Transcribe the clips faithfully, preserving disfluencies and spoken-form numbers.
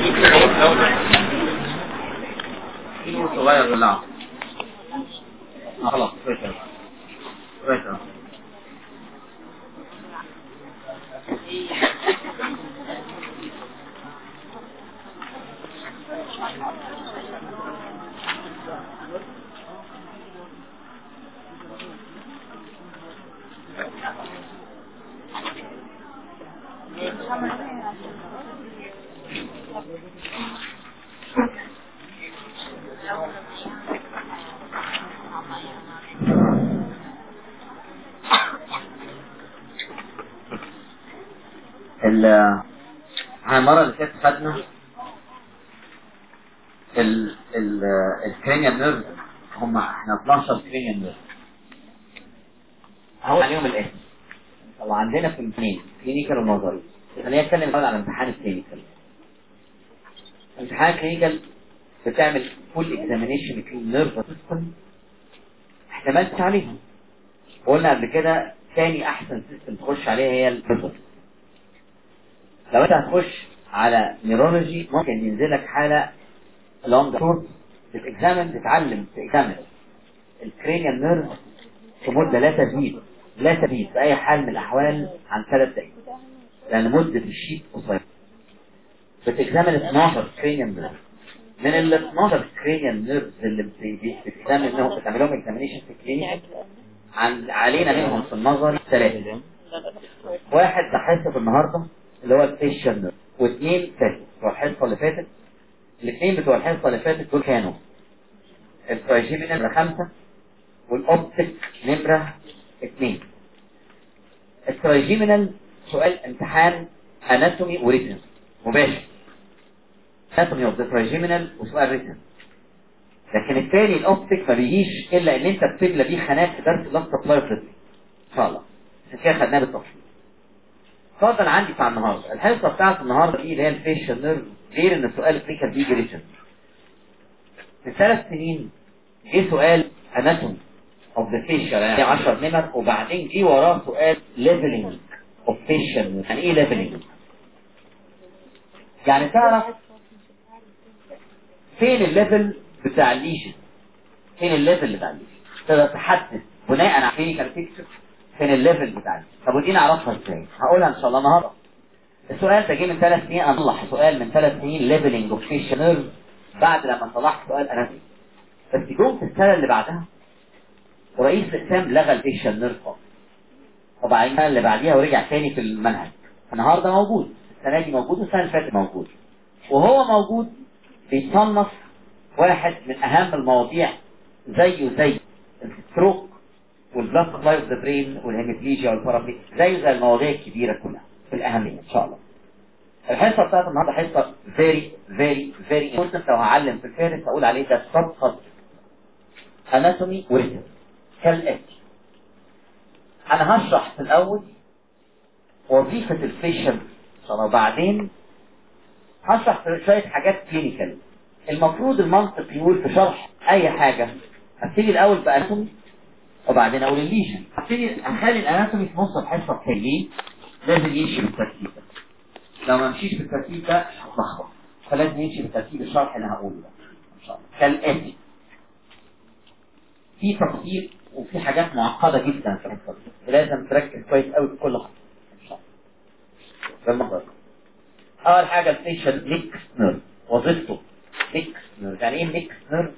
في صغير طلعه خلاص كويس كويس. ال المرة اللي فاتت خدنا ال ال الكرينيال نيرف، هم احنا اتناشر كرينيال نيرف هقول عليهم الاسم. طبعا عندنا في الاثنين كلينيكال ونظري. خلينا نتكلم الاول على امتحان الكلينيكال. امتحان الكلينيكال بتعمل فول اكزامينيشن للنيرف سيستم، احتملت عليهم وقلنا قبل كده ثاني احسن سيستم تخش عليها هي البيزل. لو انت هتخش على نيرولوجي ممكن ينزلك حاله لونج شورت تتكزامن، تتعلم تكزامن الكرينيال نيرف في مده لا تزيد لا تزيد في اي حال من الاحوال عن ثلاث دقائق، لان مده الشيت قصيره. بتكزامن اتناشر كرينيال نيرف. من ال اتناشر كرينيال نيرف اللي بتكزامن منهم بتعمل لهم اكزامينيشن في الكلينيك، عن علينا منهم في النظر ثلاثه. واحد ده حصه النهارده اللي هو الفيشال نيرف، واثنين فاتت بتوع الحصه اللي فاتت. الاثنين بتوع الحصه اللي فاتت دول كانوا التراجيمينال نمره خمسه والاوبتيك نمره اثنين. التراجيمينال سؤال امتحان اناتومي وريتن مباشر، اناتومي اوف ذا تراجيمينال وسؤال ريتن. لكن الثاني الاوبتيك ما بيجيش الا ان انت بتملى بيه خانات في درس لاست سبلاي ان شاء الله، عشان كده خدناه بالتفصيل. اتفضل عندي بتاع النهارده. الحصه بتاعت النهارده دي اللي هي الفيشال نيرف، غير ان السؤال الكلينيكال بيجي ريتن. من ثلاث سنين جه سؤال اناتومي اوف ذا فيشال يعني عشر نمر، وبعدين جه وراه سؤال ليفلنج اوف فيشال. يعني ايه ليفلنج؟ يعني تعرف فين الليفل بتاع الليجن، فين الليفل بتاع الليجن، تقدر تحدد بناء على كلينيكال بيكتشر فين الليفل بتاع الليجن. طب ودي نعرفها ازاي؟ هقولها ان شاء الله النهارده. السؤال ده جه من ثلاث سنين، انا صلح سؤال من ثلاث سنين ليفلنج اوف فيشال نيرف بعد لما صلحت سؤال اناتومي. بس جم في السنه اللي بعدها ورئيس الاقسام لغى الفيشال نيرف خالص، وبعدين السنه اللي بعديها ورجع تاني في المنهج. النهارده موجود، السنه دي موجود، والسنه اللي فاتت موجود. وهو موجود بيصنف واحد من اهم المواضيع زيه زي الستروك والبلاك سبلاي اوف ذا برين والهيميبليجيا والبارابليك، زيه زي المواضيع الكبيره كلها في الاهميه ان شاء الله. الحصه بتاعت النهارده حصه فيري فيري فيري امبورتنت. لو هعلم في الفارس هقول عليه ده سب سب اناتومي وريتم كالاتي. انا هشرح في الاول وظيفه الفيشل وبعدين هشرح شويه حاجات كلينيكال. المفروض المنطق يقول في شرح اي حاجه هبتدي الاول باناتومي وبعدين اقول الليجن. هبتدي اخلي الاناتومي في نص الحصه بتاعي، لازم يمشي بالترتيب ده. لو ما مشيش بالترتيب ده هتلخبط، فلازم يمشي بالترتيب الشرح اللي هقوله ده ان شاء الله كالاتي. في تفصيل وفي حاجات معقده جدا في الحصه دي، لازم تركز كويس قوي في كل خطوه ان شاء الله. ده المقدار. اول حاجه الفيشل ميكس نيرف، وظيفته ميكس نيرف. يعني ايه ميكس نيرف؟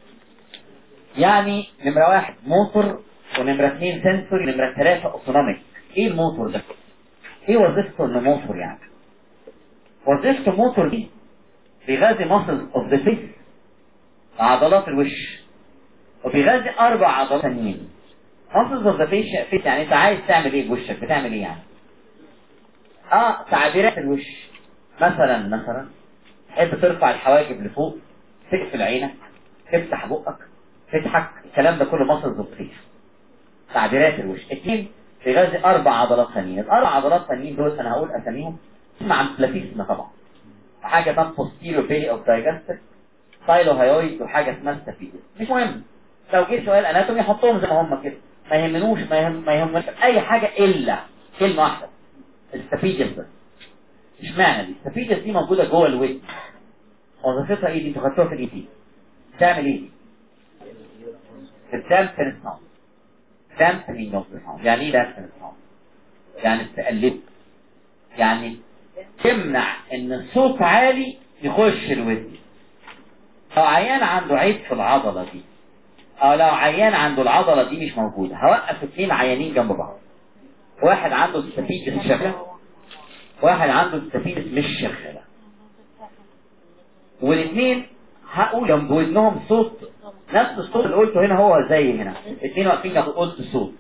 يعني نمره واحد موتور، ونمره اثنين سنسوري، ونمره ثلاثه اوتونوميك. ايه الموتور ده؟ ايه وظيفته انه موتور؟ يعني وظيفته موتور دي بيغذي ماسل اوف ذا فيس، عضلات الوش، وبيغذي اربع عضلات ثانيين. ماسل اوف ذا فيس يعني انت عايز تعمل ايه بوشك؟ بتعمل ايه يعني؟ اه تعبيرات الوش. مثلا مثلا تحب ترفع الحواجب لفوق، تقفل عينك، تفتح بقك، تضحك، الكلام ده كله ماسل اوف ذا فيس، تعبيرات الوش. اثنين بيغذي اربع عضلات ثانيين. الاربع عضلات ثانيين دول انا هقول اساميهم. اسمع عن بلاتيسما طبعا، حاجه اسمها posterior belly of digestive ثايلوهايويد، وحاجه اسمها ستافيدس. مش مهم، لو جه سؤال اناتومي حطهم زي ما هم كده، ما يهمنوش ما يهم ما يهمنوش اي حاجه الا كلمه واحده، الستافيدس. بس اشمعنى دي؟ الستافيدس دي موجوده جوه الودن، وظيفتها ايه دي؟ تخطوها في الاي تي. تعمل ايه؟ الدامبنج ساوند. دامبنج اوف ذا ساوند. يعني ايه دامبنج ساوند؟ يعني تقلب، يعني تمنع ان الصوت عالي يخش الودن. لو عيان عنده عيب في العضله دي، او لو عيان عنده العضله دي مش موجوده، هوقف اثنين عيانين جنب بعض، واحد عنده استفيدس شغاله، واحد عنده استفيدس مش شغاله، والاثنين هقول جنب ودنهم صوت نفس الصوت اللي قلته هنا، هو زي هنا، الاثنين واقفين جنب قلت صوت.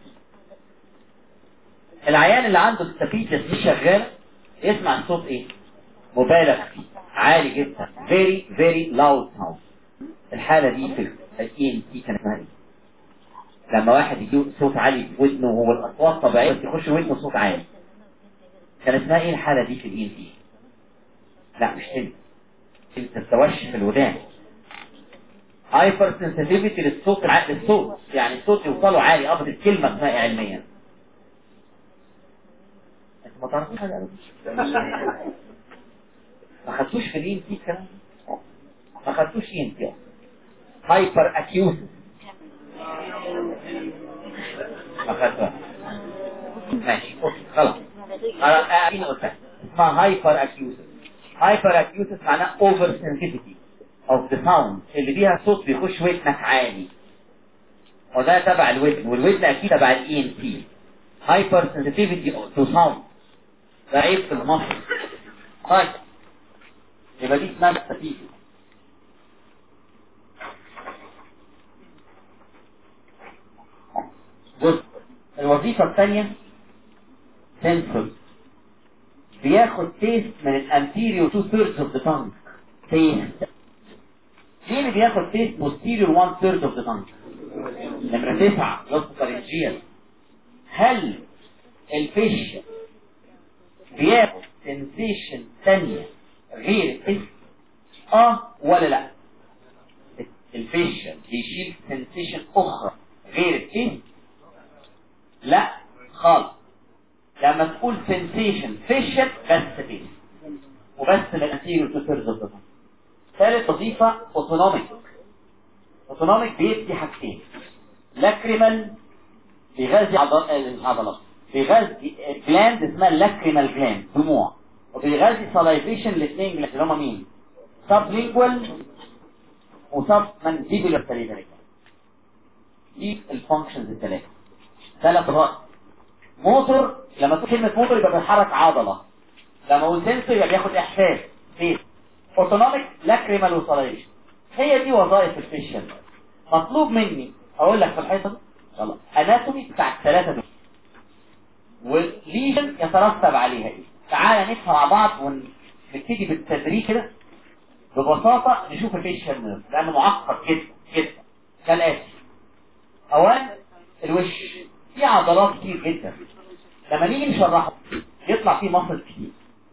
العيان اللي عنده استفيدس مش شغاله يسمع الصوت ايه؟ مبالغ فيه، عالي جدا، very very loud sound. الحاله دي في الاي ان تي كانت اسمها ايه؟ لما واحد يجيب صوت عالي في ودنه وهو الاصوات طبيعيه بس يخش ودنه صوت عالي، كان اسمها ايه الحاله دي في الاي ان تي؟ لا مش انت انت التوشي في الودان، هايبر سنسيتيفيتي للصوت الع... للصوت، يعني الصوت يوصله عالي. افضل الكلمه اسمها علميا. انت ما تعرفوش حاجه ابدا، ما خدتوش في الاي ان تي الكلام، ما خدتوش اي ان تي. هايبر اكيوسس ما خدتوش. ماشي اوكي خلاص. انا انا قلتها اسمها هايبر اكيوسس. هايبر اكيوسس معناه اوفر سنسيتيفيتي اوف ذا ساوند، اللي بيها صوت بيخش ودنك عالي، وده تبع الودن، والودن اكيد تبع الاي ان تي. هايبر سنسيتيفيتي تو ساوند ده عيب في المصري. طيب يبقى دي اسمها استفيدي. بص الوظيفة الثانية سنسور، بياخد تيست من الانتيريور تو ثيردز اوف ذا تانج. تيست مين اللي بياخد تيست posterior one third of the tongue؟ نمرة تسعة لوسوفارنجيال. هل الفيش بياخد sensation ثانية غير التيست؟ اه ولا لا؟ الفيش بيشيل sensation اخرى غير التيست؟ لا خالص. لما تقول sensation فيشل بس تيست وبس من الانتيريور تو ثيردز اوف ذا تانج. ثالث وظيفة اوتونوميك. اوتونوميك بيدي حاجتين، لاكريمال بيغذي العضلات، بيغذي جلاند اسمها لاكريمال جلاند دموع، وبيغذي سلايفيشن الاثنين جلاند اللي هما مين؟ سب لينجوال وسب مانديبولار سليفري. دي الفانكشنز الثلاثه. ثلاث رأس. موتور، لما تقول كلمه موتور يبقى بيحرك عضله، لما اقول سنسور يبقى بياخد احساس. فين؟ اوتونوميك لاكريمال وسلايفيشن. هي دي وظائف الفيشل. مطلوب مني اقول لك في الحصه دي يلا اناتومي بتاع الثلاثه دول والليجن يترتب عليها ايه. تعالى نفهم مع بعض ونبتدي بالتدريج كده ببساطه نشوف الفيشل نيرف لانه معقد جدا جدا. كالاتي: اولا الوش فيه عضلات كتير جدا، لما نيجي نشرحه يطلع فيه مصل كتير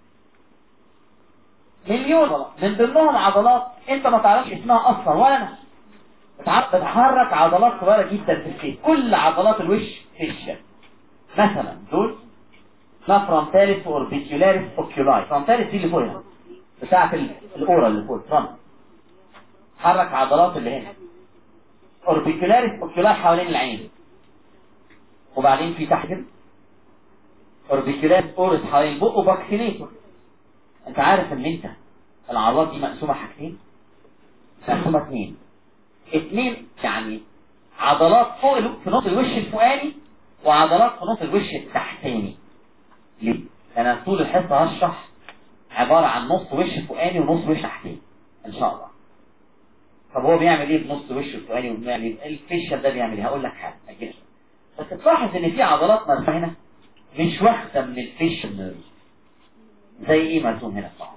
مليون عضلات، من ضمنهم عضلات انت ما تعرفش اسمها اصلا ولا انا. بتحرك عضلات صغيره جدا في الفيس. كل عضلات الوش فيشل. مثلا دول اسمها فرونتاليس واوربيكولاريس اوكيولاي. فرونتاليس دي اللي فوق هنا بتاعه الاورا اللي فوق فرونت، حرك عضلات اللي هنا. اوربيكولاريس اوكيولاي حوالين العين، وبعدين في تحت اوربيكولاريس اورس حوالين البق، وباكسينيتور. انت عارف ان انت العضلات دي مقسومه حاجتين، مقسومه اثنين اثنين يعني عضلات فوق في نص الوش الفوقاني وعضلات في نص الوش التحتاني. ليه؟ انا طول الحصه هشرح عباره عن نص وش فوقاني ونص وش تحتاني ان شاء الله. طب هو بيعمل ايه بنص وش فوقاني وبيعمل ايه؟ الفيشل ده بيعمل ايه؟ هقول لك حاجه اجل. بس تلاحظ ان في عضلات مرسومه هنا مش واخده من الفيشل نيرف. زي ايه مرسوم هنا طبعا؟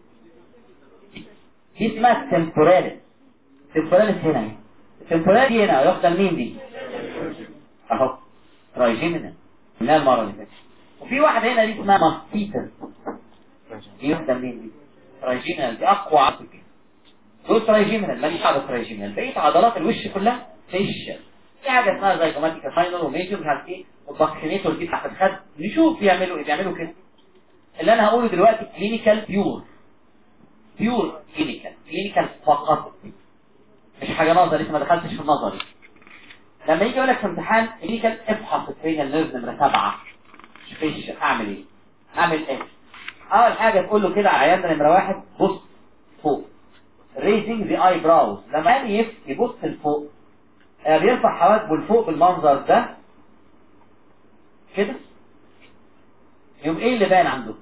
دي اسمها تمبوراليس. تمبوراليس هنا اهي. التمبوراليس هنا واخده منين دي؟ اهو ترايجيمينال قلناها المره اللي فاتت. وفي واحده هنا دي اسمها ماستيتس. دي واخده منين دي؟ ترايجيمينال دي اقوى عضله كده. دول ترايجيمينال ماليش عضله ترايجيمينال. بقيه عضلات الوش كلها فيشل. في حاجه اسمها زيجوماتيكا فاينل وميجور مش عارف ايه والباكسينيتور دي تحت الخد. نشوف بيعملوا ايه. بيعملوا كده. اللي انا هقوله دلوقتي كلينيكال بيور بيور كلينيكال كلينيكال فقط، مش حاجه نظري، لسه ما دخلتش في النظري. لما يجي يقول لك في امتحان كلينيكال افحص الكرينيال نيرف نمره سبعه، فيش اعمل ايه؟ اعمل ايه؟ اول حاجه تقول له كده على عيان نمره واحد بص فوق، raising the eyebrows. لما يعني يبص لفوق آه بيرفع حواجبه لفوق بالمنظر ده كده، يوم ايه اللي باين عنده؟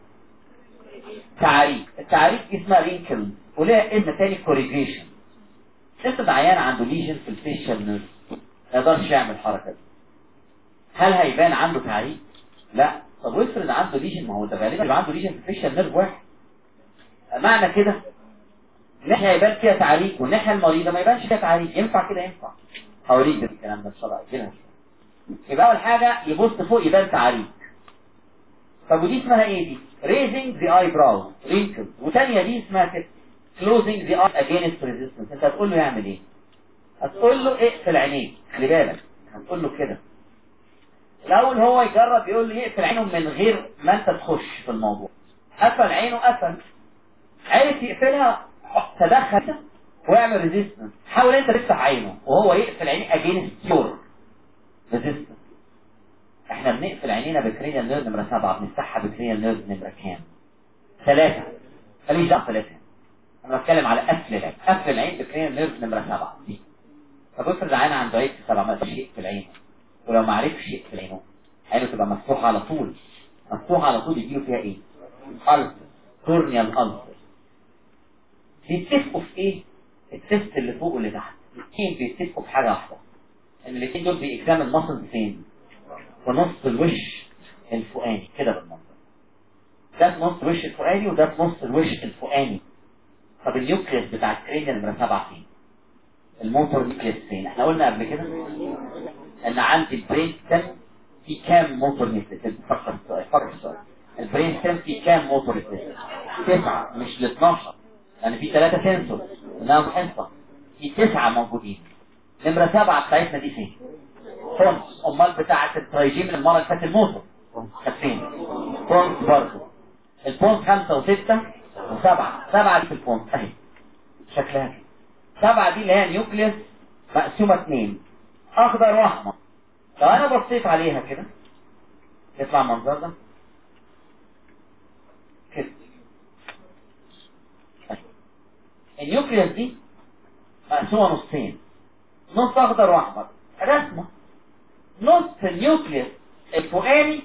تعاريف. التعاريف دي اسمها رينكل وليها اسم تاني كوريجيشن. افرض عيان عنده ليجن في الفيشال نيرف ما يقدرش يعمل الحركه دي، هل هيبان عنده تعاريف؟ لا. طب وافرض عنده ليجن، ما هو ده غالبا يبقى عنده ليجن في الفيشال نيرف واحد، معنى كده الناحيه يبان فيها تعاريف والناحيه المريضه ما يبانش فيها تعاريف. ينفع كده؟ ينفع. هوريك الكلام ده ان شاء الله اجلها. يبقى اول حاجه يبص فوق يبان تعاريف. طب ودي اسمها ايه دي؟ raising the eyebrows wrinkles. وثانيه دي اسمها كده closing the eye against resistance. انت هتقول له يعمل ايه؟ هتقول له اقفل عينيك، خلي بالك هتقول له كده. الاول هو يجرب يقول لي يقفل عينه من غير ما انت تخش في الموضوع. قفل عينه، قفل عرف يقفلها، تدخل ويعمل ريزيستنس. حاول انت تفتح عينه وهو يقفل عينيه اجينست يور ريزيستنس. احنا بنقفل عينينا بكرينيال نيرف نمره سبعه، بنفتحها بكرينيال نيرف نمره كام؟ ثلاثه. ماليش دعوه ثلاثه، انا بتكلم على قفل العين. قفل العين بكرينيال نيرف نمره سبعه دي. طب افرض عين عنده عيب في سبعه ما قدرش يقفل عينه، ولو ما عرفش يقفل عينه عينه تبقى مفتوحه على طول. مفتوحه على طول يجيله فيها ايه؟ ألسر، كورنيال ألسر. بيتفقوا في ايه؟ التست اللي فوق واللي تحت الاثنين بيتفقوا في حاجه واحده، ان الاثنين دول بيكزامن الماسل فين؟ في نص الوش الفوقاني كده بالمنظر ده، في نص الوش الفوقاني وده في نص الوش الفوقاني. طب النيوكليس بتاع الكرينيال نمره سبعه فين؟ الموتور نيوكليس فين؟ احنا قلنا قبل كده ان عندي البرين ستيم في كام موتور نيوكليس؟ فكر السؤال، فكر السؤال. البرين ستيم في كام موتور نيوكليس؟ تسعه مش ل اتناشر، يعني في ثلاثه سنسور انها محصه، في تسعه موجودين. نمره سبعه بتاعتنا دي فين؟ فونس. امال بتاعت الترايجين من المره اللي فاتت الموتور كانت فين؟ فونس برضه. الفونس خمسه وسته وسبعه، سبعه دي في الفونس اهي شكلها كده. سبعه دي اللي هي نيوكليس مقسومه اثنين، اخضر واحمر. لو انا بصيت عليها كده يطلع المنظر ده كده. النيوكليس دي مقسومه نصين، نص اخضر واحمر، رسمه. نص النيوكليس الفوقاني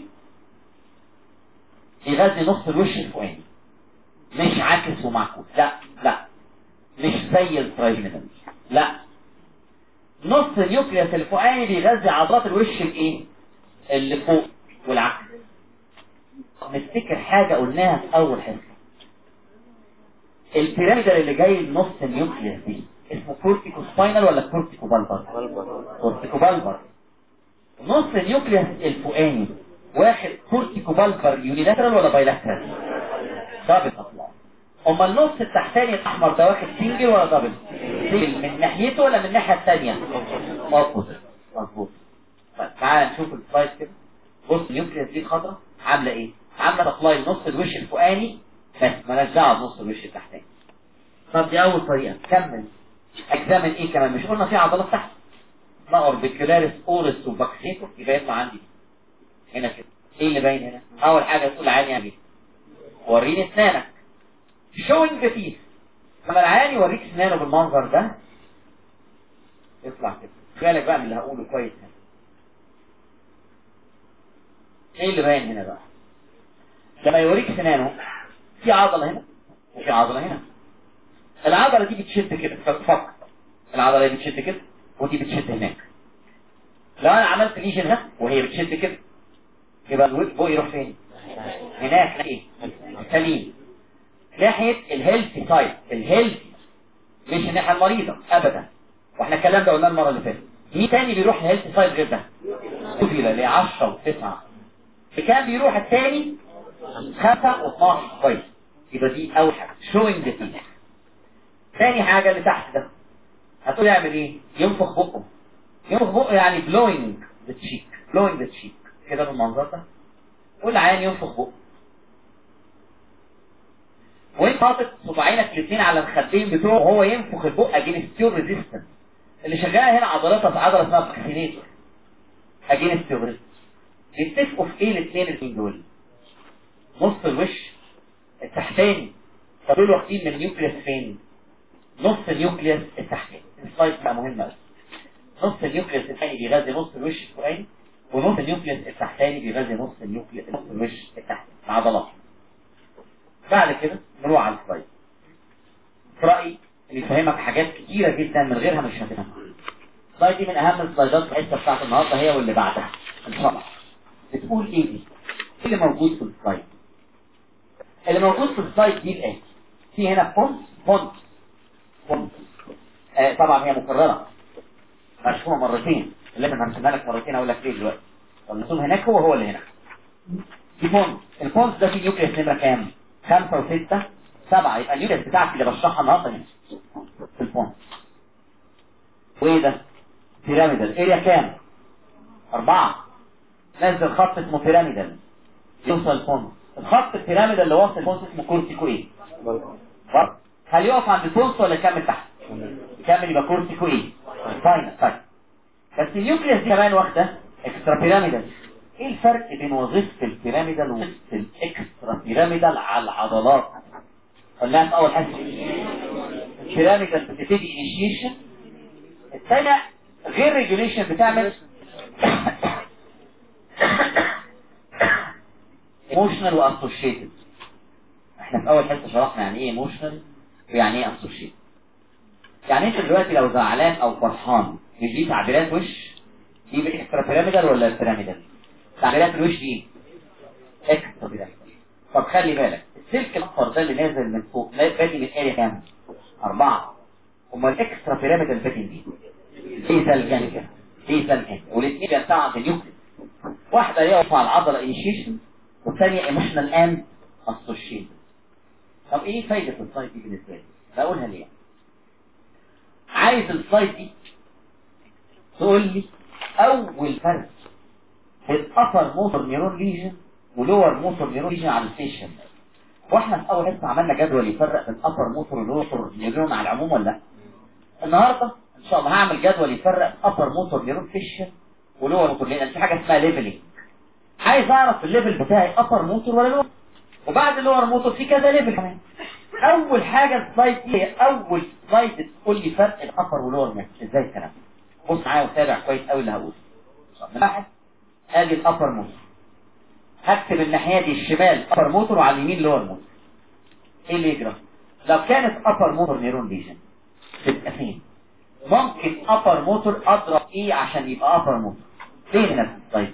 يغذي نص الوش الفوقاني، مش عكس ومعكوس، لا لا مش زي الترايجينال، لا. نص النيوكليس الفوقاني بيغذي عضلات الوش الايه اللي فوق والعكس. نفتكر حاجه قلناها في اول حصه، البيراميدال اللي جاي لنص النيوكليس دي اسمه كورتيكو سباينال ولا كورتيكو بالبر؟ كورتيكو بالبر. نص النيوكليس الفوقاني واحد كورتيكو بالبر يونيلاترال ولا بايلاترال؟ دبل اطلاق. اما النص التحتاني الاحمر ده واخد سنجل ولا دبل؟ سنجل من ناحيته ولا من الناحيه الثانيه؟ اوبوزيت. مظبوط. طيب تعالى نشوف السلايد كده. بص النيوكليس دي الخضراء عامله ايه؟ عامله سبلاي نص الوش الفوقاني بس مالهاش دعوه بنص الوش التحتاني. طب دي اول طريقه. كمل اجزاء ايه كمان؟ مش قلنا في عضلات تحت اسمها اوربيكولاريس اورس وباكسيتو؟ يبقى يطلع عندي هنا كده. ايه اللي باين هنا؟ اول حاجه تقول عيني يعني وريني اسنانك، شوينج ذا تيث. لما العيان يوريك اسنانه بالمنظر ده يطلع كده. بالك بقى من اللي هقوله كويس هنا. ايه اللي باين هنا بقى؟ لما يوريك اسنانه في عضله هنا وفي عضله هنا. العضله دي بتشد كده، فكر العضله دي بتشد كده ودي بتشد هناك. لو انا عملت ليجن هنا وهي بتشد كده يبقى البوق يروح فين؟ هناك. ايه؟ سليم، ناحيه الهيلثي سايد. الهيلثي مش الناحيه المريضه ابدا، واحنا الكلام ده قلناه المره اللي فاتت. مين تاني بيروح الهيلثي سايد غير ده؟ كفيله ل عشرة وتسعة. كان بيروح الثاني خمسة واثناشر. كويس. يبقى دي اول حاجه شوينج ذا تيث. ثاني حاجه اللي تحت ده هتقول يعمل ايه؟ ينفخ بقه. ينفخ بقه يعني blowing the cheek، blowing the cheek كده بالمنظر ده. والعيان ينفخ بقه. وانت حاطط صباعينك الاثنين على الخدين بتوعه وهو ينفخ البق اجينستيور ريزيستنس. اللي شغاله هنا عضلاتها في عضله اسمها باكسينيتور اجينستيور ريزيستنس. بيتفقوا في ايه الاثنين الاثنين دول؟ نص الوش التحتاني فدول واخدين من النيوكليوس فين؟ نص النيوكليوس التحتاني. السلايد بقى مهم قوي. نص النيوكليوس الثاني بيغذي نص الوش الفوقاني، ونص النيوكليوس التحتاني بيغذي نص النيوكليوس نص الوش التحتاني العضلات. بعد كده نروح على السلايد. في رايي اللي يفهمك حاجات كتيره جدا من غيرها مش هتفهمها. السلايد دي من اهم السلايدات في الحصه بتاعت النهارده هي واللي بعدها ان شاء الله. بتقول ايه دي؟ ايه اللي موجود في السلايد؟ اللي موجود في السلايد دي الاتي. في هنا فونت فونت فونت آه طبعا هي مكرره مرسومه مرتين، اللي انا هرسمها لك مرتين اقول لك ليه دلوقتي. المرسوم هناك هو هو اللي هنا. دي فونت. الفونت ده فيه نيوكليس نمره كام؟ خمسة وستة سبعة. يبقى النيوكليس بتاعتي اللي بشرحها النهارده هنا في الفونت. وايه ده؟ بيراميدال اريا كام؟ أربعة. نزل خط اسمه بيراميدال يوصل الفونت. الخط البيراميدال اللي واصل الفونت اسمه كورتيكو ايه؟ برضه. هل يقف عند الفونت ولا يكمل تحت؟ يكمل يبقى كورتيكو ايه؟ فاينل. طيب بس النيوكليس دي كمان واخده اكسترا بيراميدال. ايه الفرق بين وظيفه البيراميدال ووظيفه الاكسترا بيراميدال على العضلات؟ قلناها في اول حاجه. البيراميدال بتبتدي انيشيشن، الثانيه غير ريجوليشن بتعمل ايموشنال واسوشيتد. احنا في اول حته شرحنا يعني ايه ايموشنال ويعني ايه اسوشيتد. يعني انت دلوقتي لو زعلان او فرحان مش دي تعبيرات وش؟ دي باكسترا بيراميدال ولا بيراميدال؟ تعبيرات الوش دي اكسترا بيراميدال. طب خلي بالك السلك الاصفر ده اللي نازل من فوق بادي من اريا كام؟ أربعة. امال الاكسترا بيراميدال بادي دي بيزال جانجا بيزال جانجا، والاثنين بينتهوا عند النيوكليس. واحده يقف على العضله انيشيشن والثانيه ايموشنال اند اسوشيتد. طب ايه فايده السلايد دي بالنسبه لي؟ بقولها ليه؟ عايز السلايد دي تقول لي اول فرق بين ابر موتور نيرون ليجن ولور موتور نيرون ليجن على الفيشن. واحنا في اول حصه عملنا جدول يفرق بين ابر موتور ولور نيرون على العموم ولا لا؟ النهارده ان شاء الله هعمل جدول يفرق ابر موتور نيرون فيشن ولور موتور، لان في حاجه اسمها ليفلنج. عايز اعرف الليفل بتاعي ابر موتور ولا لور، وبعد اللور موتور في كذا ليفل كمان. اول حاجه السلايد دي هي اول سلايد تقول لي فرق الابر واللور موتور. ازاي الكلام ده؟ بص معايا وتابع كويس قوي اللي هقوله. واحد ادي الابر موتور، هكتب الناحيه دي الشمال ابر موتور وعلى اليمين لور موتور. ايه اللي يجرى؟ لو كانت ابر موتور نيرون ليجن تبقى فين؟ ممكن ابر موتور اضرب ايه عشان يبقى ابر موتور؟ فين هنا في السلايد؟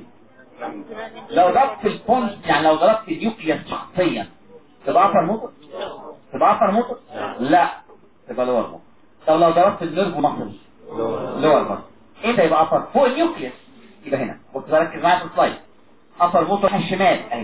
لو ضربت البونت يعني لو ضربت النيوكليوس شخصيا تبقى ابر موتور؟ تبقى ابر موتور؟ لا تبقى لور موتور. طب لو ضربت النيرف ماسل لور موتور امتى يبقى ابر؟ فوق النيوكليوس. يبقى هنا بص ركز معايا في السلايد. ابر موتور على الشمال اهي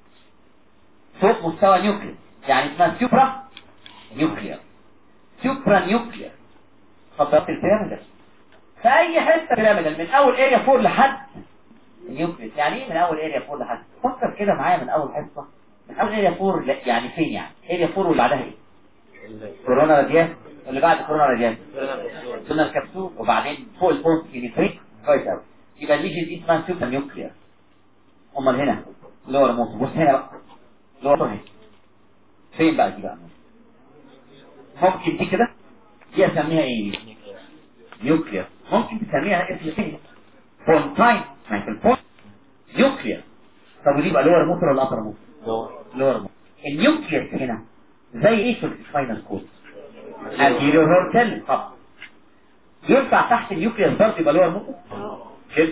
فوق مستوى نيوكليوس، يعني اسمها سوبرا نيوكليير. سوبرا نيوكليير. فضلت البيراميدال في اي حته بيراميدال من اول اريا فور لحد النيوكليوس. يعني ايه من اول اريا فور لحد؟ فكر كده معايا من اول حصه. من اول اريا فور يعني فين؟ يعني اريا فور واللي بعدها ايه؟ كورونا راديات. واللي بعد كورونا راديات قلنا الكبسول، وبعدين فوق البونت كينيتريك. كويس قوي. يبقى الليجن دي اسمها سوبر نيوكليير. امال هنا لور موتور. بص هنا بقى لور موتور فين بقى دي بقى؟ ممكن دي كده دي اسميها ايه؟ نيوكليير. ممكن تسميها اسم ثاني بونتاين مثل بونت نيوكليير. طب ودي بقى لور موتور ولا ابر موتور؟ لور موتور. النيوكليير هنا زي ايه في السباينال كورد؟ انتيريور هورتل. طب ينفع تحت النيوكليير برضه يبقى لور موتور؟ كده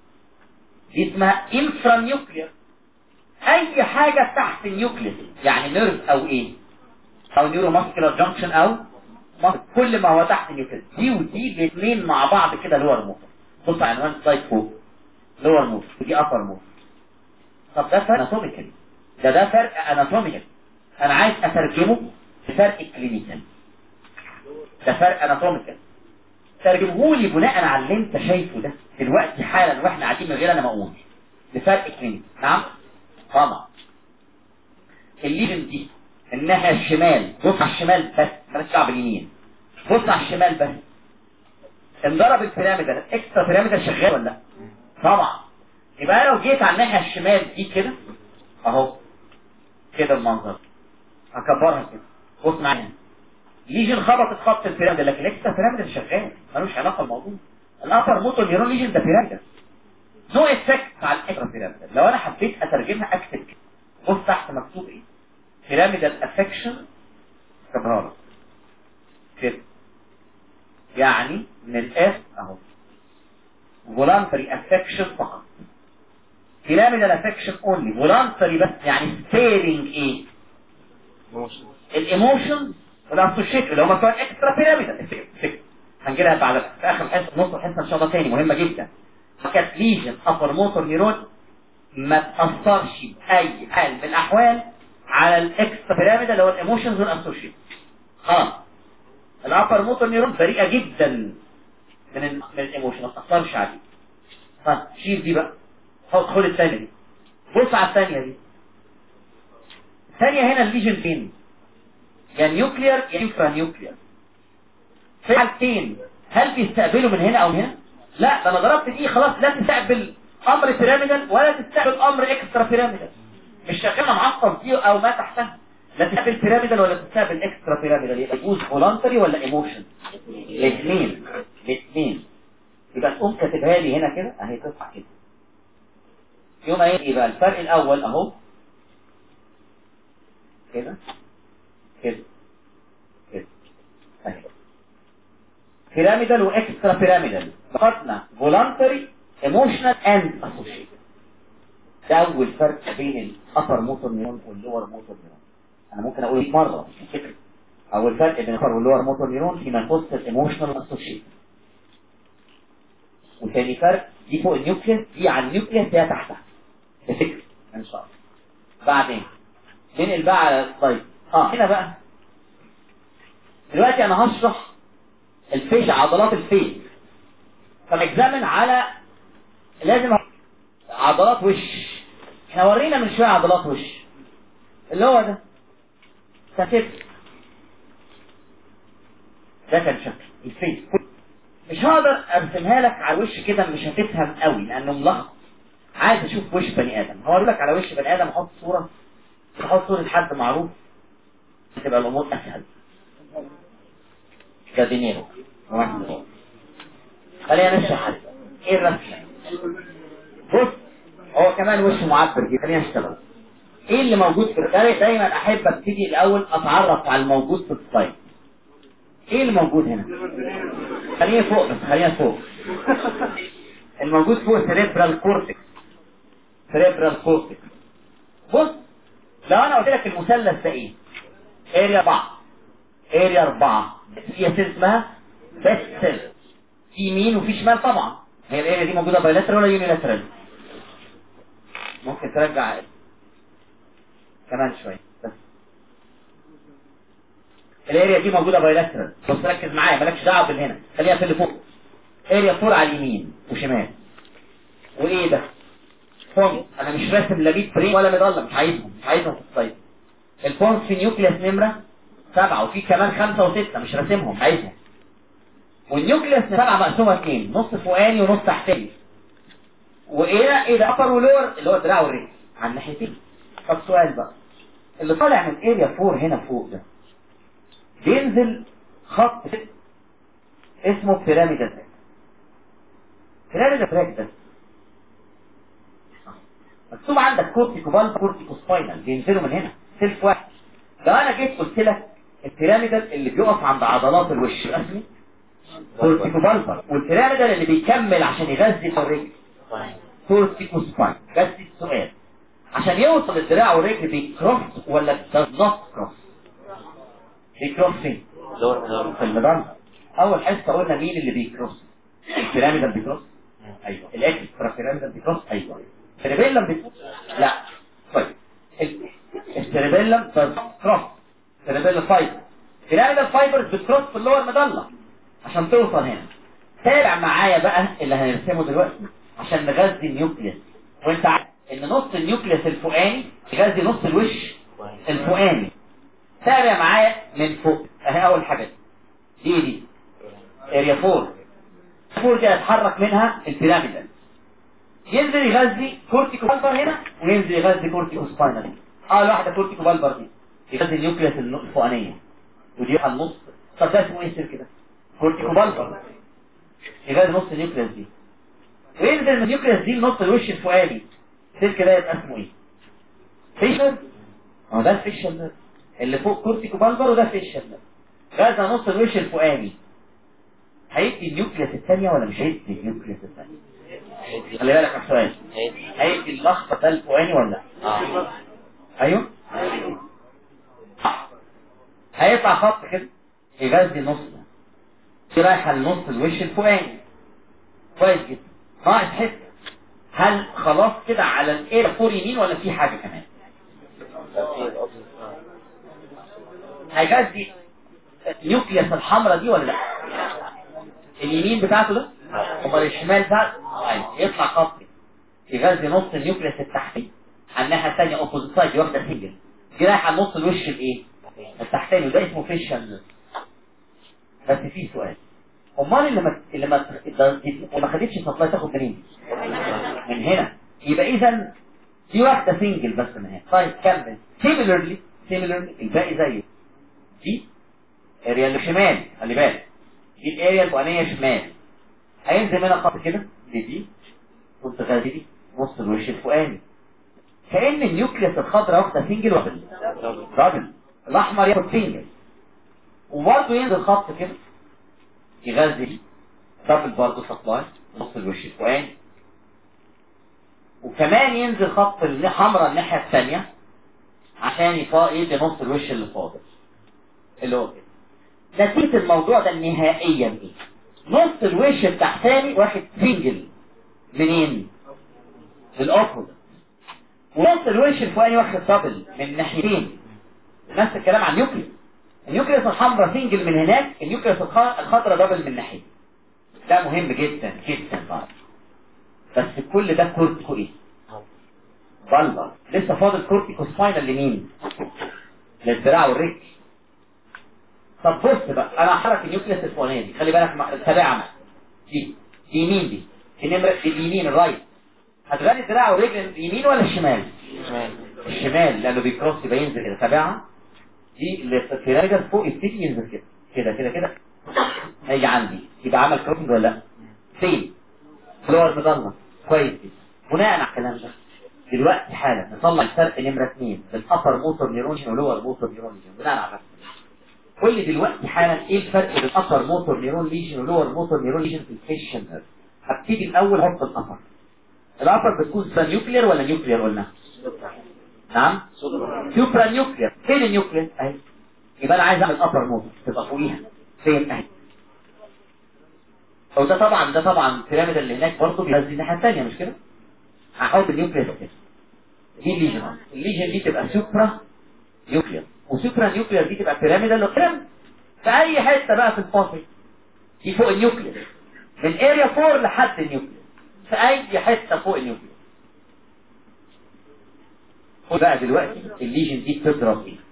دي اسمها انفرا نيوكليير. اي حاجه تحت النيوكليير يعني نيرف او ايه او نيورو ماسكولار جانكشن او كل ما هو تحت النيوكليير. دي ودي الاثنين مع بعض كده لور موتور. بص على عنوان سلايد فوق لور موتور ودي ابر موتور. طب ده فرق اناتوميكال. ده ده فرق اناتوميكال. انا عايز اترجمه لفرق كلينيكال. ده فرق اناتوميكال ترجمه لي بناء على اللي انت شايفه ده دلوقتي حالا واحنا قاعدين من غير انا ما اقول لفرق كلينيكال. نعم طبعا الليجن دي الناحيه الشمال، بص على الشمال بس مالكش دعوه باليمين، بص على الشمال بس. انضرب البيراميدال، الاكسترا بيراميدال شغال ولا لا؟ طبعا. يبقى انا لو جيت على الناحيه الشمال دي كده اهو كده المنظر، هكبرها كده، بص معايا، ليجن خبطت خط البيراميدال لكن الاكسترا بيراميدال شغال، ملوش علاقه بالموضوع. الابر موتور نيرون ليجن ده بيراميدال، نو افكت على الاكسترا بيراميدال. لو انا حبيت اترجمها اكتب كده، بص تحت مكتوب ايه؟ بيراميدال افكشن كبرارة كده، يعني من الاف اهو فولانتري افكشن فقط، بيراميدال افكشن اونلي، فولانتري بس، يعني ستيرنج ايه؟ الايموشن والاسوشيت اللي هم بتوع الاكسترا بيراميدال. هنجيلها بعد في اخر حصه، نص الحصه ان شاء الله تاني مهمه جدا. كانت ليجن ابر موتور نيرون ما تاثرش باي حال من الاحوال على الاكسترا بيراميدال اللي هو الايموشنز والاسوشيت. اه الابر موتور نيرون بريئه جدا من ال من الايموشن، ما تاثرش عليه. ها شيل دي بقى، خد الثانيه دي، بص على الثانيه دي. الثانيه هنا الليجن فين؟ يا نيوكلير يا انفرا نيوكلير. في حالتين هل بيستقبلوا من هنا او من هنا؟ لا، ده انا ضربت دي خلاص، لا تستقبل امر بيراميدال ولا تستقبل امر اكسترا بيراميدال، مش شغاله معصب دي او ما تحتها، لا تستقبل بيراميدال ولا تستقبل اكسترا بيراميدال. يبقى يجوز فولانتري ولا ايموشن؟ الاثنين الاثنين. يبقى تقوم كاتبها لي هنا كده اهي، تطلع كده يوم ايه؟ يبقى الفرق الاول اهو كده كده كده اهي، بيراميدال واكسترا بيراميدال، ضغطنا فولانتري ايموشنال اند اسوشيت. ده اول فرق بين الابر موتور نيرون واللور موتور نيرون. انا ممكن اقول لك مره فكره، اول فرق بين الابر واللور موتور نيرون فيما يخص الايموشنال اسوشيت. وثاني فرق دي فوق النيوكليس، دي على النيوكليس، دي تحتها. ده فكره ان شاء الله. بعدين ننقل بقى على السلايد. اه هنا بقى دلوقتي انا هشرح الفيش، عضلات الفيش. فنكزامن على لازم عضلات وش. احنا ورينا من شويه عضلات وش اللي هو ده كتف، ده كان شكل الفيس. مش هقدر ارسمها لك على الوش كده، مش هتفهم قوي لانه ملخص. عايز اشوف وش بني ادم، هوري لك على وش بني ادم، احط صوره، احط صوره حد معروف، تبقى الامور اسهل. ده دينيرو، خلينا نشرح حد ايه الرسمه. بص هو كمان وش معبر كده، خلينا نشتغل. ايه اللي موجود في الخارج؟ دايما احب ابتدي الاول اتعرف على الموجود في السلايد. ايه اللي موجود هنا؟ خلينا فوق بس، خلينا فوق. الموجود فوق سيريبرال كورتكس، سيريبرال كورتكس. بص لو انا قلت لك المثلث ده ايه؟ اريا اربعة، اريا اربعة هي سيل اسمها بيست سيل، في يمين وفي شمال طبعا. هي الاريا دي موجوده بايلاترال ولا يونيلاترال؟ ممكن ترجع كمان شويه بس. الاريا دي موجوده بايلاترال، بص ركز معايا، مالكش دعوه بالهنا، خليها في اللي فوق. اريا فور على اليمين وشمال. وايه ده؟ فونت. انا مش راسم لا بيت برين ولا مضله، مش عايزهم، مش عايزهم في السلايد. الفونت في نيوكليس نمره سبعه، وفي كمان خمسه وسته مش راسمهم، مش عايزهم. والنيوكليس سبعه مقسومه اثنين، نص فوقاني ونص تحتاني. وايه ده؟ ايه ده؟ ابر ولور اللي هو الدراع والرجل على الناحيتين. طب سؤال بقى، اللي طالع من اريا فور هنا فوق ده بينزل خط اسمه بيراميدال تراك. بيراميدال تراك ده مكتوب عندك كورتيكو بالب كورتيكو سباينال، بينزلوا من هنا سيلف واحد. لو انا جيت قلت لك البيراميدال اللي بيقف عند عضلات الوش اسمه كورتيكو بالب، والبيراميدال اللي بيكمل عشان يغذي الرجل كورتيكو سباين. بس السؤال، عشان يوصل الدراع والرجل بيكروس ولا does not cross؟ بيكروس فين؟ في المدار. اول حصه قلنا مين اللي بيكروس؟ البيراميدال بيكروس؟ ايوه. الاكسترا بيراميدال بيكروس؟ ايوه. السيربيلم بيكروس؟ لا. طيب السيربيلم does not cross، السيربيلم فايبر، البيراميدال فايبرز بتكروس في اللور مدلة عشان توصل هنا. تابع معايا بقى اللي هنرسمه دلوقتي عشان نغذي النيوكليس. وانت عارف ان نص النيوكليس الفوقاني يغذي نص الوش الفوقاني. تابع معايا من فوق اهي اول حاجه دي دي اريا فور فور دي هتحرك منها البيراميدال، ينزل يغذي كورتيكو بالبر هنا وينزل يغذي كورتيكو سباينال. اه الواحده كورتيكو بالبر دي يغذي النيوكليس الفوقانيه ودي على النص. طب ده اسمه ايه السير كده؟ كورتيكو بالبر يغذي نص النيوكليس دي وينزل من النيوكليس دي نص الوش الفوقاني. السير كده يبقى اسمه ايه؟ فيشر. اه ده الفيشر اللي فوق كورتيكو بالبر وده فيشر. غذى نص الوش الفوقاني. هيدي النيوكليس الثانيه ولا مش هيدي النيوكليس الثانيه؟ خلي بالك من السؤال، هيدي اللخبط ده الفوقاني ولا لا؟ اه ايوه هيطلع خط كده يغذي النص ده دي رايحه لنص الوش الفوقاني. كويس جدا. ناقص حته. هل خلاص كده على الايه فور يمين ولا في حاجه كمان؟ هيغذي النيوكليس الحمراء دي ولا لا؟ اليمين بتاعته ده امال الشمال بتاعته ايوه يطلع خط يغذي نص النيوكليس التحتي على الناحيه الثانيه اوبوزيت سايد واخده سنجل دي رايحه على نص الوش الايه التحتاني وده اسمه فيشن. بس في سؤال، امال اللي ما اللي ما اللي ما خدتش سبلاي تاخد منين؟ من هنا. يبقى اذا دي واحده سنجل بس من هنا. طيب كمل. سيميلرلي سيميلرلي الباقي زيه. دي اريا الشمال خلي بالك دي الاريا الفوقانيه شمال هينزل منها خط كده دي دي نص غازي دي نص الوش الفوقاني كأن النيوكليس الخضراء واخده سنجل واخده دبل. الاحمر ياخد سنجل وبرضه ينزل خط كده يغذي دبل برضه سبلاي نص الوش الفوقاني وكمان ينزل خط الحمراء الناحيه الثانيه عشان يدي نص الوش اللي فاضل اللي هو كده. نتيجه الموضوع ده نهائيا ايه؟ نص الوش التحتاني واخد سنجل منين؟ من الاوبوزيت ونص الوش الفوقاني واخد دبل من ناحيتين. نفس الكلام عن النيوكليس. النيوكليس الحمراء سنجل من هناك النيوكليس الخضراء دبل من ناحيتين. ده مهم جدا جدا بقى. بس كل ده كورتيكو ايه؟ بالبر. لسه فاضل كورتيكو سباينال لمين؟ للذراع والرجل. طب بص بقى انا هحرك النيوكليس الفوقانيه دي خلي بالك تابعها معايا. دي دي يمين دي النمره اليمين الرايت هتغني الذراع والرجل اليمين ولا الشمال؟ الشمال. الشمال لانه بيكروس يبقى ينزل كده. تابعها دي اللي في راجل فوق يبتدي ينزل كده كده كده كده هيجي عندي يبقى عمل كروسنج ولا لا؟ فين؟ فلور مضلم كويس جدا. بناء على الكلام ده دلوقتي حالا نطلع الفرق نمره اثنين بين ابر موتور نيرون ولور موتور نيرون. بناء على الرسم قول لي دلوقتي حالا ايه الفرق بين ابر موتور نيرون ليجن ولور موتور نيرون ليجن في الفيشن نيرف. هبتدي الاول احط الابر. الابر بتكون سوبرا نيوكلير ولا نيوكلير قلنا؟ نعم سوبرا نيوكلير. فين النيوكلير؟ اهي. يبقى انا عايز اعمل ابر موتور تبقى فوقيها. فين؟ اهي. او ده طبعا ده طبعا البيراميد اللي هناك برضه بيغذي الناحيه الثانيه مش كده؟ هحط النيوكلير كده. دي الليجن. الليجن دي تبقى سوبرا نيوكلير وسوبرا نيوكلير دي تبقى بيراميدال وكلام في اي حته بقى في الفاصل دي فوق النيوكلير من اريا فور لحد النيوكلير في اي حته فوق النيوكلير. خد بقى دلوقتي الليجن دي بتضرب ايه؟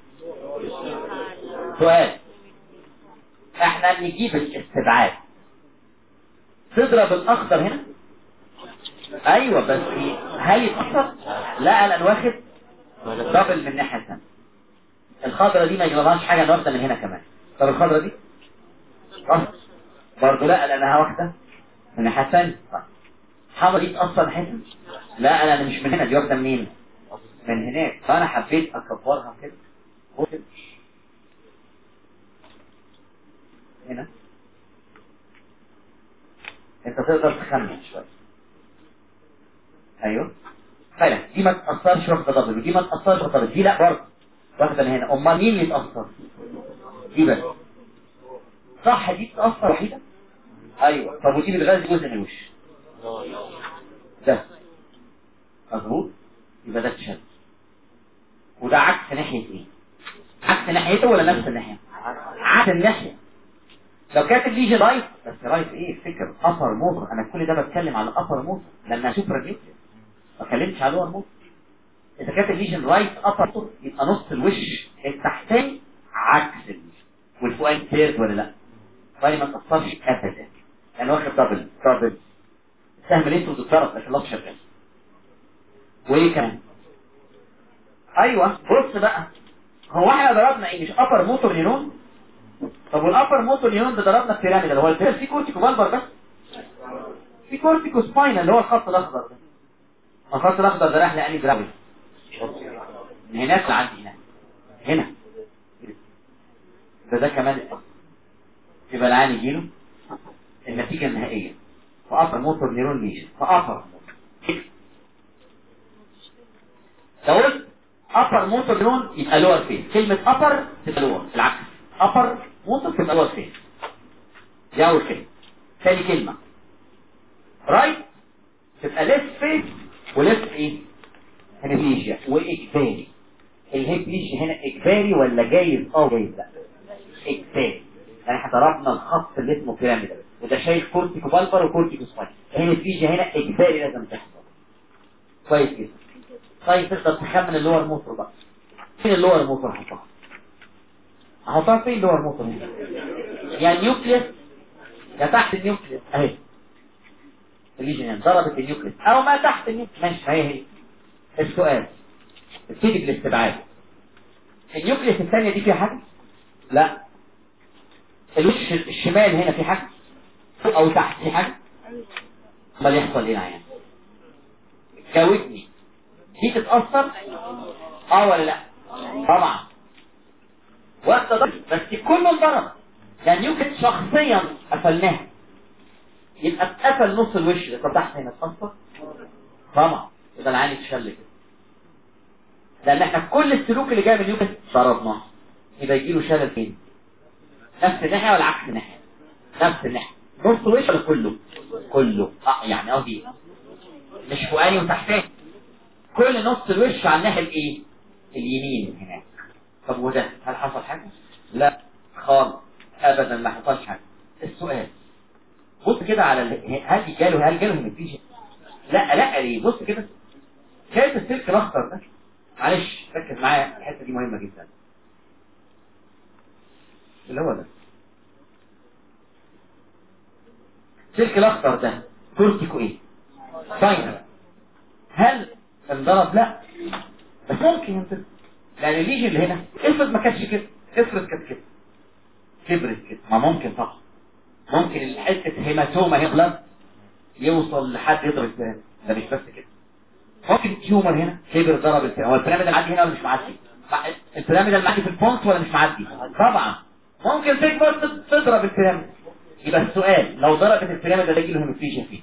سؤال احنا نجيب الاستبعاد تضرب الاخضر هنا ايوه بس هل يتاثر؟ لا انا واخد دبل من الناحيه الثانيه. الخضره دي ما يجرالهاش حاجه انا واخده من هنا كمان. طب الخضره دي برضه لا لانها واخده من الناحيه الثانيه. الحمرا دي تاثر ناحيتها؟ لا انا مش من هنا دي واخده منين؟ من هناك. فانا حبيت اكبرها كده كده هنا. انت تقدر تخمن شويه. ايوه فعلا دي ما تاثرش واخده دبل ودي ما تاثرش واخده دي لا برضه واخده من هنا. امال مين اللي يتاثر؟ دي بس صح دي تتاثر وحيده. ايوه طب ودي بتغذي جزء من الوش ده مظبوط. يبقى ده تشد وده عكس ناحيه ايه؟ عكس ناحيته ولا نفس الناحيه؟ عكس الناحيه. لو كانت الليجن رايت بس رايت ايه افتكر ابر موتور. انا كل ده بتكلم على ابر موتور لانها سوبر نيوكلير ما اتكلمتش على لور موتور. اذا كانت الليجن رايت ابر موتور يبقى نص الوش التحتاني عكس الليجن. والفوقاني سيرد ولا لا؟ فاني ما تأثرش ابدا، يعني واخد دبل دبل السهم الاسود اتضرب لكن اللفظ شغال. وايه كمان؟ ايوه بص بقى، هو احنا ضربنا ايه؟ مش ابر موتور نيرون؟ طب والابر موتور نيرون ده ضربنا البيراميدال، هو البيراميدال فيه كورتيكو بالبر بس؟ في كورتيكو سباينال اللي هو الخط الاخضر ده. الخط الاخضر ده رايح لاني دراوي من هناك لعندي هنا هنا ده ده كمان الأصل. يبقى العين يجيله النتيجة النهائية في upper motor neuron lesion في upper motor. لو قلت upper motor neuron يبقى lower face، كلمة upper تبقى lower، العكس upper motor تبقى lower face. دي أول كلمة. ثاني كلمة right تبقى left face و left ايه؟ هنفليجيا وإجباري. الهيبليجيا هنا إجباري ولا جايز؟ اه جايز. لا إجباري، يعني احنا ضربنا الخط اللي اسمه بيراميدال وده شايل كورتيكو بالبر وكورتيكو سباين. الهيبليجيا هنا إجباري لازم تحصل. كويس جدا. طيب تقدر تخمن اللور موتور بقى. فين اللور موتور هحطها؟ هحطها فين اللور موتور هنا؟ يعني نيوكليس يا تحت النيوكليس اهي. الليجن ضربت النيوكليس او ما تحت النيوكليس، ماشي هي هي. السؤال ابتدي بالاستبعاد. النيوكليس الثانية دي فيها حاجة؟ لا. الوش الشمال هنا في حاجة؟ فوق او تحت في حاجة؟ امال يحصل هنا يعني؟ جاوبني. دي تتأثر؟ اه ولا لا؟ طبعا. وقت ضرب بس كله انضرب. يعني يمكن شخصيا قفلناها يبقى اتقفل نص الوش ده. طب تحت هنا اتأثر؟ طبعا. يبقى العين اتشل كده، لان احنا كل السلوك اللي جاي من يوكس ضربناه. يبقى يجيله شلل فين؟ نفس الناحية ولا عكس الناحية؟ نفس الناحية. نص الوش ولا كله؟ كله. اه يعني قصدي مش فوقاني وتحتاني، كل نص الوش على الناحية الايه؟ اليمين هناك. طب وده هل حصل حاجة؟ لا خالص ابدا ما حصلش حاجة. السؤال بص كده على ال... هل جاله هل جاله هيموفيليا؟ لا لا ليه؟ بص كده شايف السلك الاخضر ده؟ معلش ركز معايا الحته دي مهمه جدا. اللي هو ده السلك الاخضر ده كورتيكو ايه؟ ساينر. هل انضرب؟ لا بس ممكن ينضرب، لان الليجن اللي هنا افرض ما كانتش كده، افرض كانت كده كبرت كده، ما ممكن طبعا. ممكن الحته هيماتوما هيغلط يوصل لحد يضرب الثاني، ده مش بس كده. ممكن تيومر هنا كبر ضرب البيراميد. هو البيراميد معدي هنا ولا مش معدي؟ البيراميد معدي في البونت ولا مش معدي؟ طبعا. ممكن تكبر تضرب البيراميد. يبقى السؤال لو ضربت البيراميد ده يجي له هيموفيليا فين؟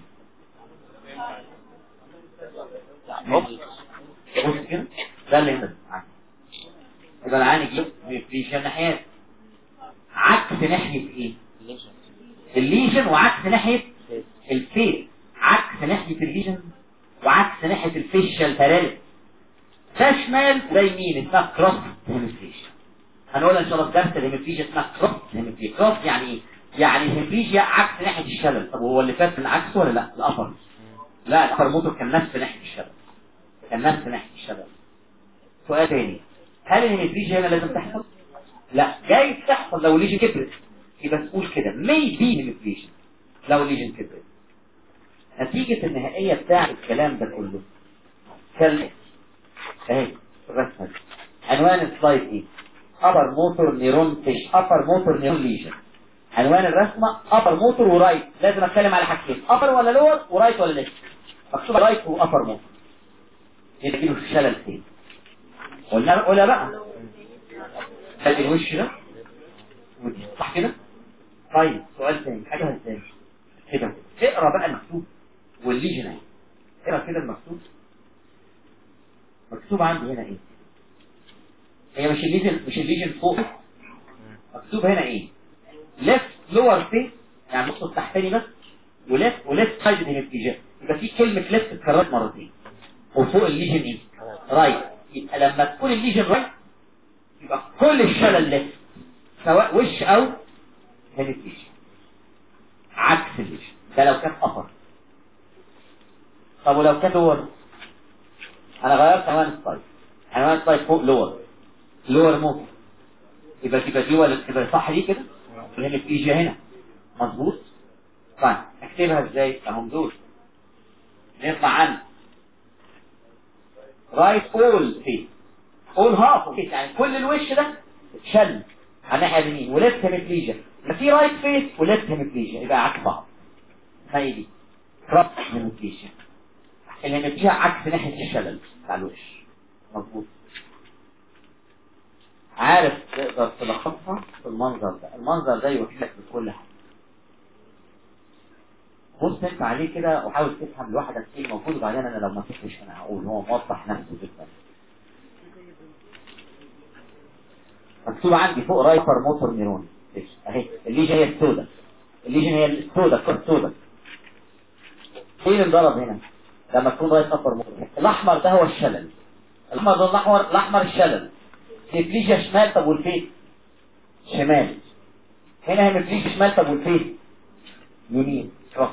بص كده ده اللي هنا يبقى العين يجيب هيموفيليا ناحية عكس ناحية ايه؟ الليجن وعكس ناحية الفيس، عكس ناحية الليجن وعكس ناحية الفيشال باراليس. ده شمال وده يمين، اسمها كروس هيموفيليا. هنقولها ان شاء الله في درس الهيموفيليا اسمها كروس هيموفيليا. كروس يعني ايه؟ يعني الهيموفيليا عكس ناحية الشلل. طب هو اللي فات كان عكسه ولا لا؟ الأبر لا، الأبر موتور كان نفس ناحية الشلل، كان نفس ناحية الشلل. سؤال تاني، هل الهيموفيليا هنا لازم تحصل؟ لا، جايز تحصل لو الليجن كبرت. يبقى تقول كده مي بي هيموفيليا لو الليجن كبرت. نتيجة النهائية بتاع الكلام ده كله كلمة اهي الرسمة دي. عنوان السلايد ايه؟ upper motor neuron fish upper motor neuron lesion. عنوان الرسمة upper motor ورايت. لازم اتكلم على حاجتين، upper ولا lower ورايت ولا left. مكتوب رايت و upper motor. يدي له شلل فين؟ قلنا قولها بقى. ادي الوش ده ودي صح كده؟ طيب سؤال تاني حاجة ازاي؟ كده اقرا بقى المكتوب والليجن اهي. اقرا كده المكتوب. مكتوب عندي هنا ايه؟ هي مش الليجن مش الليجن فوق. مكتوب هنا ايه؟ left lower face يعني نص التحتاني بس، وليفت وليفت سايد هيموفيليا. يبقى في كلمة ليفت اتكررت مرتين. وفوق الليجن ايه؟ رايت. يبقى لما تكون الليجن رايت يبقى كل الشلل ليفت سواء وش او هيموفيليا. عكس الليجن ده لو كان ابر. طب ولو كان لور؟ انا غيرت عنوان السلايد. عنوان السلايد فوق لور لور موتور. يبقى تبقى دي ولا تبقى صح دي كده؟ الهيميبليجيا هنا مظبوط؟ طيب اكتبها ازاي؟ اهم دول نطلع عن رايت اول فيس اول هاف فيس، يعني كل الوش ده اتشل على الناحيه اليمين، وليفت هيميبليجيا يبقى في رايت فيس وليفت هيميبليجيا، يبقى عكس بعض. هي دي كروس هيميبليجيا. الهيميبليجيا عكس ناحيه الشلل بتاع الوش مظبوط. عارف تقدر تلخصها في المنظر ده، المنظر ده يوحي لك بكل حاجه. بص انت عليه كده وحاول تفهم لوحدك ايه الموجود، وبعدين انا لو ما فهمتش انا هقول هو موضح نفسه جدا. مكتوب عندي فوق رايبر موتور نيرون اهي، الليجن هي السوداء، الليجن هي السوداء كور سوداء. فين الضرب هنا؟ لما تكون رايت ابر موتور. الاحمر ده هو الشلل، الاحمر ده الاحمر الاحمر الشلل. هيميبليجيا شمال، طب والفين؟ شمال. هنا هيميبليجيا شمال، طب والفين؟ يمين. رفض.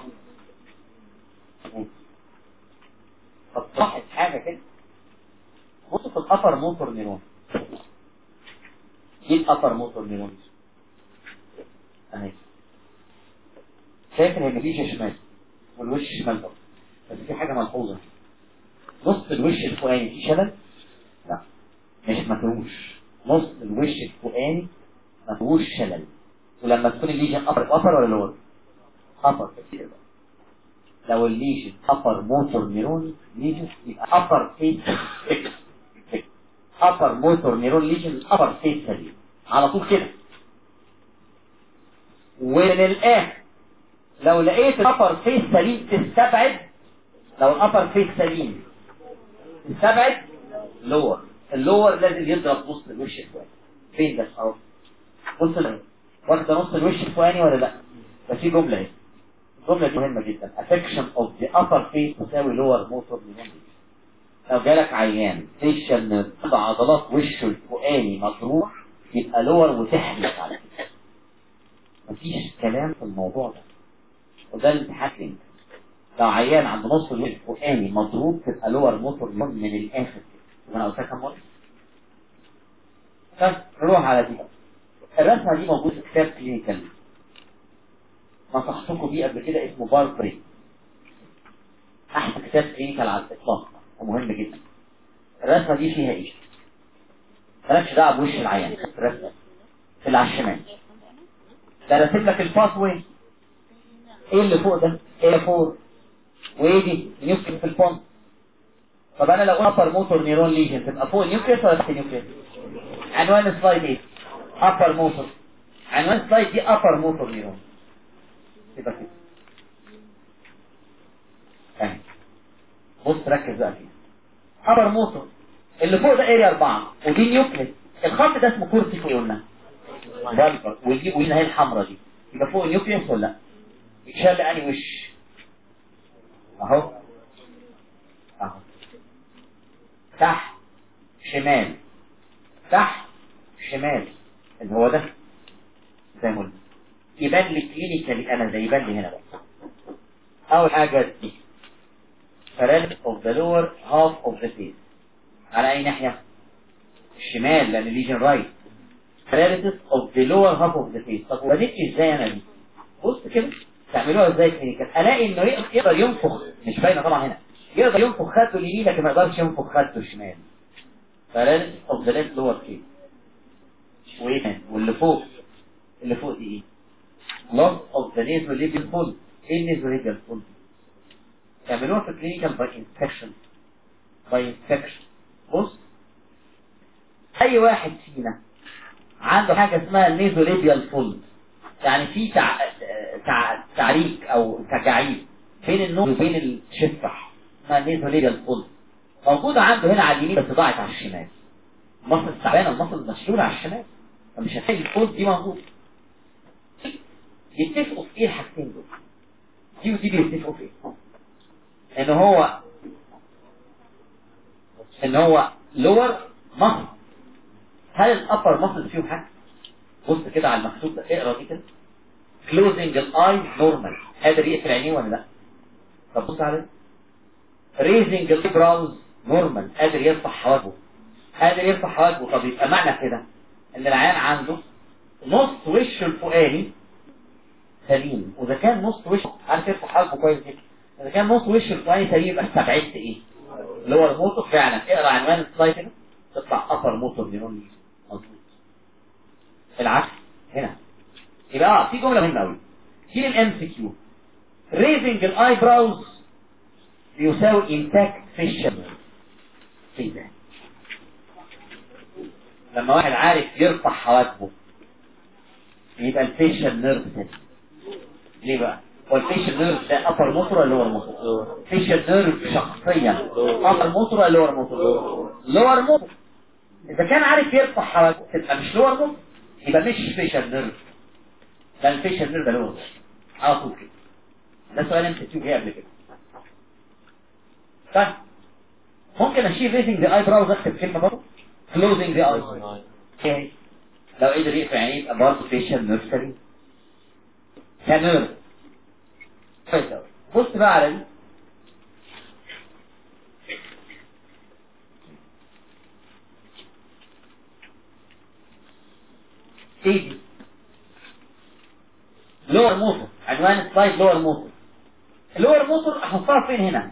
طب صحت حاجه كده. بص في الابر موتور نيرون، دي الابر موتور نيرون اهي، شايف الهيميبليجيا شمال والوش شمال برضه، بس في حاجه ملحوظه، نص الوش الفوقاني في شلل؟ لا مش مفهوش، نص الوش الفوقاني مفهوش شلل. ولما تكون الليجن ابر ابر ولا لور؟ ابر كتير بقى. لو الليجن ابر موتور نيرون ليجن يبقى ابر فيس ابر موتور نيرون ليجن ابر فيس سليم على طول كده. وللاخر لو لقيت الابر فيس سليم تستبعد، لو الابر فيس سليم تستبعد لور. اللور لازم يضرب نص الوش الفوقاني. فين ده اهو؟ بص اهي واخده نص الوش الفوقاني ولا لا؟ بس في جمله اهي، الجمله دي مهمه جدا. affection of the upper face تساوي lower motor neuron. لو جالك عيان فيشل ان عضلات وشه الفوقاني مجروح يبقى لور وتحلف على كده، مفيش كلام في الموضوع ده، وده الامتحان. لو عيان عنده نص الوش الفوقاني مضروب تبقى لور موتور نيرون من الاخر كده. انا قلتها كام مره؟ طب نروح على دي. الرسمه دي موجوده في كتاب كلينيكال نصحتكم بيه قبل كده، اسمه باربري، احسن كتاب كلينيكال على الاطلاق ومهم جدا. الرسمه دي فيها ايه؟ مالكش دعوه بوش العيان، الرسمه في اللي على الشمال ده راسم لك الباث واي. ايه اللي فوق ده؟ ايه فوق وايه دي؟ نيوكليس في الفون. طب انا لو ابر موتور نيرون ليجن تبقى فوق النيوكليس ولا تحت النيوكليس؟ عنوان السلايد ايه؟ ابر موتور. عنوان السلايد دي ابر موتور نيرون. يبقى كده اهي، بص ركز بقى فيها. ابر موتور اللي فوق ده اريا اربعة ودي نيوكليس. الخط ده اسمه كورتيكو قلنا فالفر، ودي ودي هي الحمراء دي. يبقى فوق النيوكليس ولا لا؟ يتشال اني وش اهو اهو، تحت شمال تحت شمال اللي هو ده زي ما قلنا. يبان لي كلينيكالي انا زي يبان لي هنا بقى. اول حاجه دي paralysis of the lower half of the face على اي ناحيه؟ الشمال لان ليجن رايت. paralysis of the lower half of the face. طب وديت ازاي انا دي؟ بص كده تعملوها ازاي كلينيكال. الاقي انه يقدر ينفخ، مش باينه طبعا هنا، يقدر ينفخ خده اليمين لكن ما يقدرش ينفخ خده الشمال. paralysis of the left lower face. وايه واللي فوق؟ اللي فوق دي ايه؟ loss of the nasolabial fold. ايه nasolabial fold؟ تعملوها في كلينيكال باي انسبكشن. باي انسبكشن بص، اي واحد فينا عنده حاجه اسمها النيزوليبيال فولد، يعني في تع... تع... تعريك او تجاعيد بين النوز وبين الشفح، اسمها النيزوليبيال فولد، موجوده عنده هنا على اليمين بس ضاعت على الشمال. المصل التعبانه المصل مشلوله على الشمال، فمش هتلاقي الفولد دي موجوده. يتفقوا في ايه الحاجتين دول؟ دي ودي بيتفقوا في ايه؟ ان هو ان هو لور مصل. هل الابر مصل فيهم حاجه؟ بص كده على المكتوب ده، اقرا دي كده. closing الاي نورمال، قادر يقفل عينيه ولا لا؟ طب بص عليه. raising البراوز نورمال، قادر يرفع حواجبه، قادر يرفع حواجبه. طب يبقى معنى كده ان العيان عنده نص وشه الفوقاني سليم، واذا كان نص وشه عارف يرفع حاجبه كويس جدا، اذا كان نص وشه الفوقاني سليم يبقى استبعدت ايه؟ لور موتور. فعلا اقرا عنوان السلايد كده تطلع ابر موتور نيرون مظبوط. العكس هنا يبقى اه في جمله مهمه قوي في الام سي كيو، ريزنج الاي براوز بيساوي انتاكت فيشل. ايه ده؟ لما واحد عارف يرفع حواجبه يبقى الفيشل نيرف سليم. ليه بقى؟ هو الفيشل نيرف ده ابر موتور ولا لور موتور؟ فيشل نيرف شخصيا ابر موتور ولا لور موتور؟ لور موتور. اذا كان عارف يرفع حواجبه تبقى مش لور موتور، يبقى مش فيشل نيرف، ده الفيشل نيرف ده لور على طول كده. ده سؤال انت تشوف ايه قبل كده. طيب ممكن اشيل ريزنج ذا اي براوز اكتب كلمه برضه كلوزنج ذا اي، لو قدر يقفل عينيه يبقى برضه فيشل نيرف سليم كنيرف. كويس قوي. بص بقى على دي، ايه دي؟ لور موتور، عنوان السلايد لور موتور. اللور موتور احطها فين هنا؟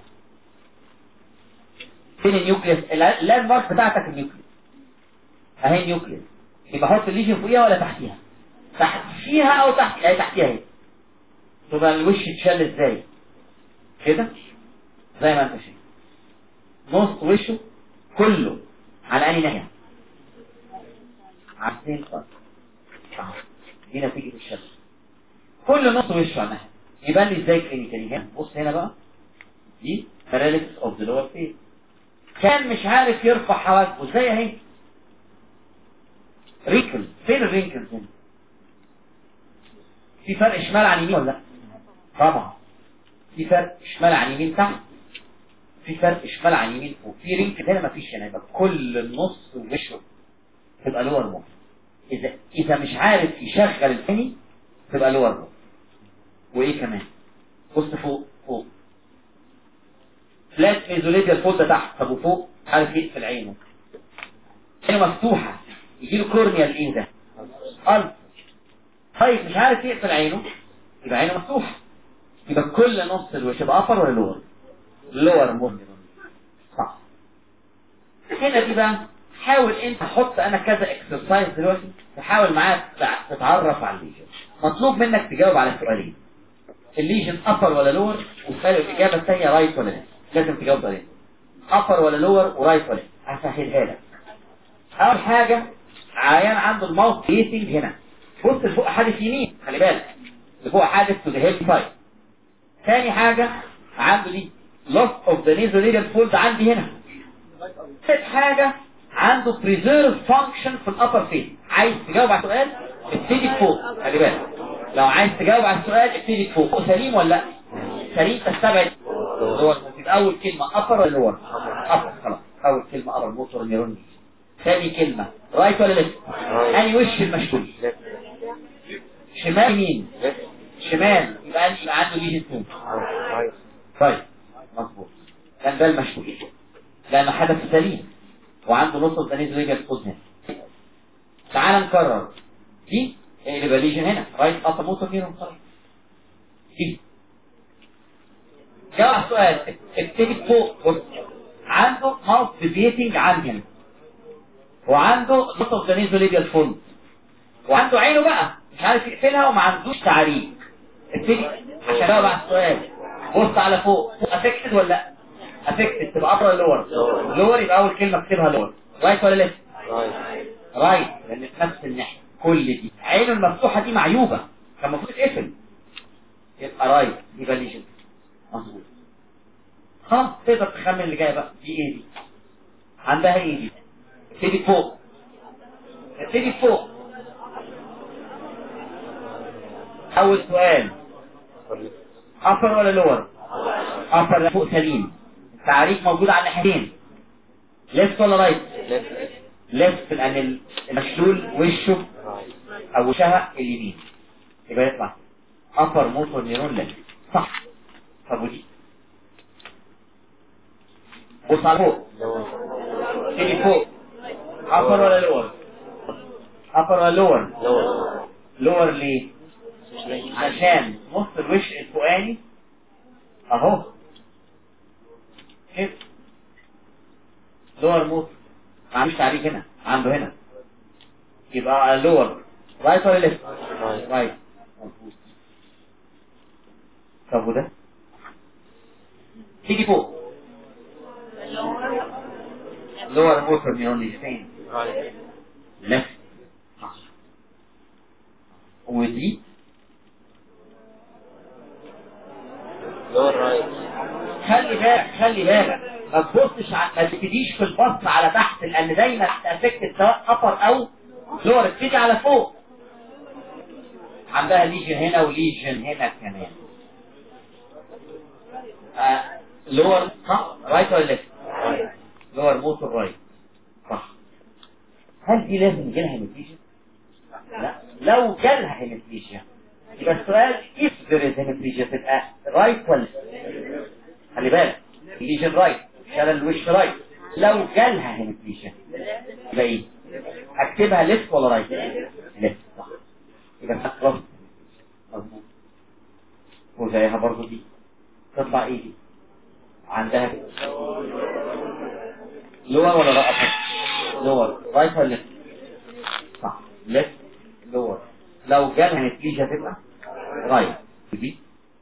فين النيوكليس؟ اللاند مارك بتاعتك النيوكليس اهي النيوكليس، يبقى احط الليجن فوقيها ولا تحتيها؟ تحت فيها او تحت اهي تحتيها اهي. تبقى الوش اتشال ازاي؟ كده زي ما انت شايف نص وشه كله على انهي ناحيه؟ على السين خالص. دي نتيجه الشد، كل نص وشه على ناحيه. يبان لي ازاي كلينيكالي هنا؟ بص هنا بقى، دي باراليسيس اوف ذا لور فيس. كان مش عارف يرفع حواجبه ازاي اهي. رينكل، فين الرينكلز هنا؟ في فرق شمال عن يمين ولا لا؟ طبعا في فرق شمال عن يمين تحت، في فرق شمال عن يمين فوق. في رينكل هنا مفيش هنا، يبقى كل النص وشه تبقى لور موت. اذا اذا مش عارف يشغل الثاني تبقى لور موت. وايه كمان؟ بص فوق فوق فلات ميزوليديال فولد تحت. طب وفوق عارف يقفل عينه، عينه مفتوحه يجي له كورنيال ايه ده؟ قلب. طيب مش عارف يقفل عينه يبقى عينه مفتوحه، يبقى كل نص الوش يبقى ابر ولا لور؟ لور موت. صح. هنا دي بقى حاول انت حط انا كذا اكسرسايز دلوقتي تحاول معاك تتعرف على الليجن. مطلوب منك تجاوب على سؤالين، الليجن ابر ولا لور، والسؤال الاجابه الثانيه رايت ولا ليفت. لازم تجاوب عليه ابر ولا لور ورايت ولا ليفت. هسهلها لك. اول حاجه عيان عنده الماوث فيسنج هنا، بص لفوق حادث يمين، خلي بالك لفوق حادث تو ذا هيد سايد. ثاني حاجه عنده دي لوس اوف ذا نيزوليدال فولد عندي هنا. ثالث حاجه عنده بريزيرف فانكشن في الابر فيس. عايز تجاوب على السؤال ابتدي فوق، خلي بالك لو عايز تجاوب على السؤال ابتدي فوق. سليم ولا لا؟ سليم تستبعد لور. يبقى اول كلمه ابر ولا لور؟ ابر. خلاص اول كلمه ابر موتور نيرون. ثاني كلمه رايت ولا ليفت؟ انهي وش المشلول؟ شمال يمين؟ شمال. يبقى يبقى عنده ليجن تو. طيب مظبوط، كان ده المشلول لانه حدث سليم وعنده نص الدنيز ريجل فوز هنا. تعال نكرر دي اللي يبقى ليجن هنا رايت ابر موتور نيرون. خلاص دي جاوب على السؤال ابتدي فوق. بص عنده ماوث ديفيتنج عندي هنا، وعنده نص الدنيز ريجل فوز، وعنده عينه بقى مش عارف يقفلها وما عندوش تعريج. ابتدي عشان جاوب على السؤال. بص على فوق، فوق افكتد ولا لا؟ افكتد تبقى ابر ولا لور؟ لور. يبقى اول كلمه اكتبها لور. رايت ولا ليفت؟ رايت لان في نفس الناحيه. كل دي عينه المفتوحه دي معيوبه كان المفروض تقفل، يبقى رايت. يبقى ليجن مظبوط. خلاص تقدر تخمن اللي جاي بقى. دي ايه دي؟ عندها ايه دي؟ ابتدي فوق، ابتدي فوق. اول سؤال ابر ولا لور؟ ابر فوق سليم. التعريف موجود على الناحيتين. ليفت ولا رايت؟ ليفت لان المشلول وشه او وشها اليمين، يبقى يطلع ابر موتور نيرون ليفت. صح. طب ودي؟ بص على فوق، تيجي فوق ابر ولا لور؟ upper ولا lower؟ lower. lower ليه؟ عشان نص الوش الفوقاني اهو كده lower motor، ما عندوش تعريف هنا، عنده هنا، يبقى lower right ولا left؟ right. right. مظبوط. طب وده؟ تيجي فوق lower motor neuron فين؟ right. left. ودي lower right. خلي بالك خلي بالك ما تبصش ع- ما تبتديش في البص على تحت، لان دايما هتأفكت سواء ابر او لور، ابتدي على فوق. عندها ليجن هنا وليجن هنا كمان. آه لور صح رايت ولا ليفت؟ لور موتور رايت صح. هل دي لازم يجيلها هيماتيجيا؟ لا، لو جالها هيماتيجيا يبقى السؤال if there is هيماتيجيا تبقى رايت ولا ليفت؟ خلي بالك ليجن رايت، شلل الوش رايت، لو جالها هيماتيجيا يبقى ايه؟ اكتبها ليفت ولا رايت؟ ليفت صح. يبقى خلاص مظبوط. وزيها برضه دي تطلع ايه دي؟ عندها لور ولا رأسك؟ لور رايت ولا ليفت؟ صح ليفت لور. لو جالها نتيجة تبقى رايت. دي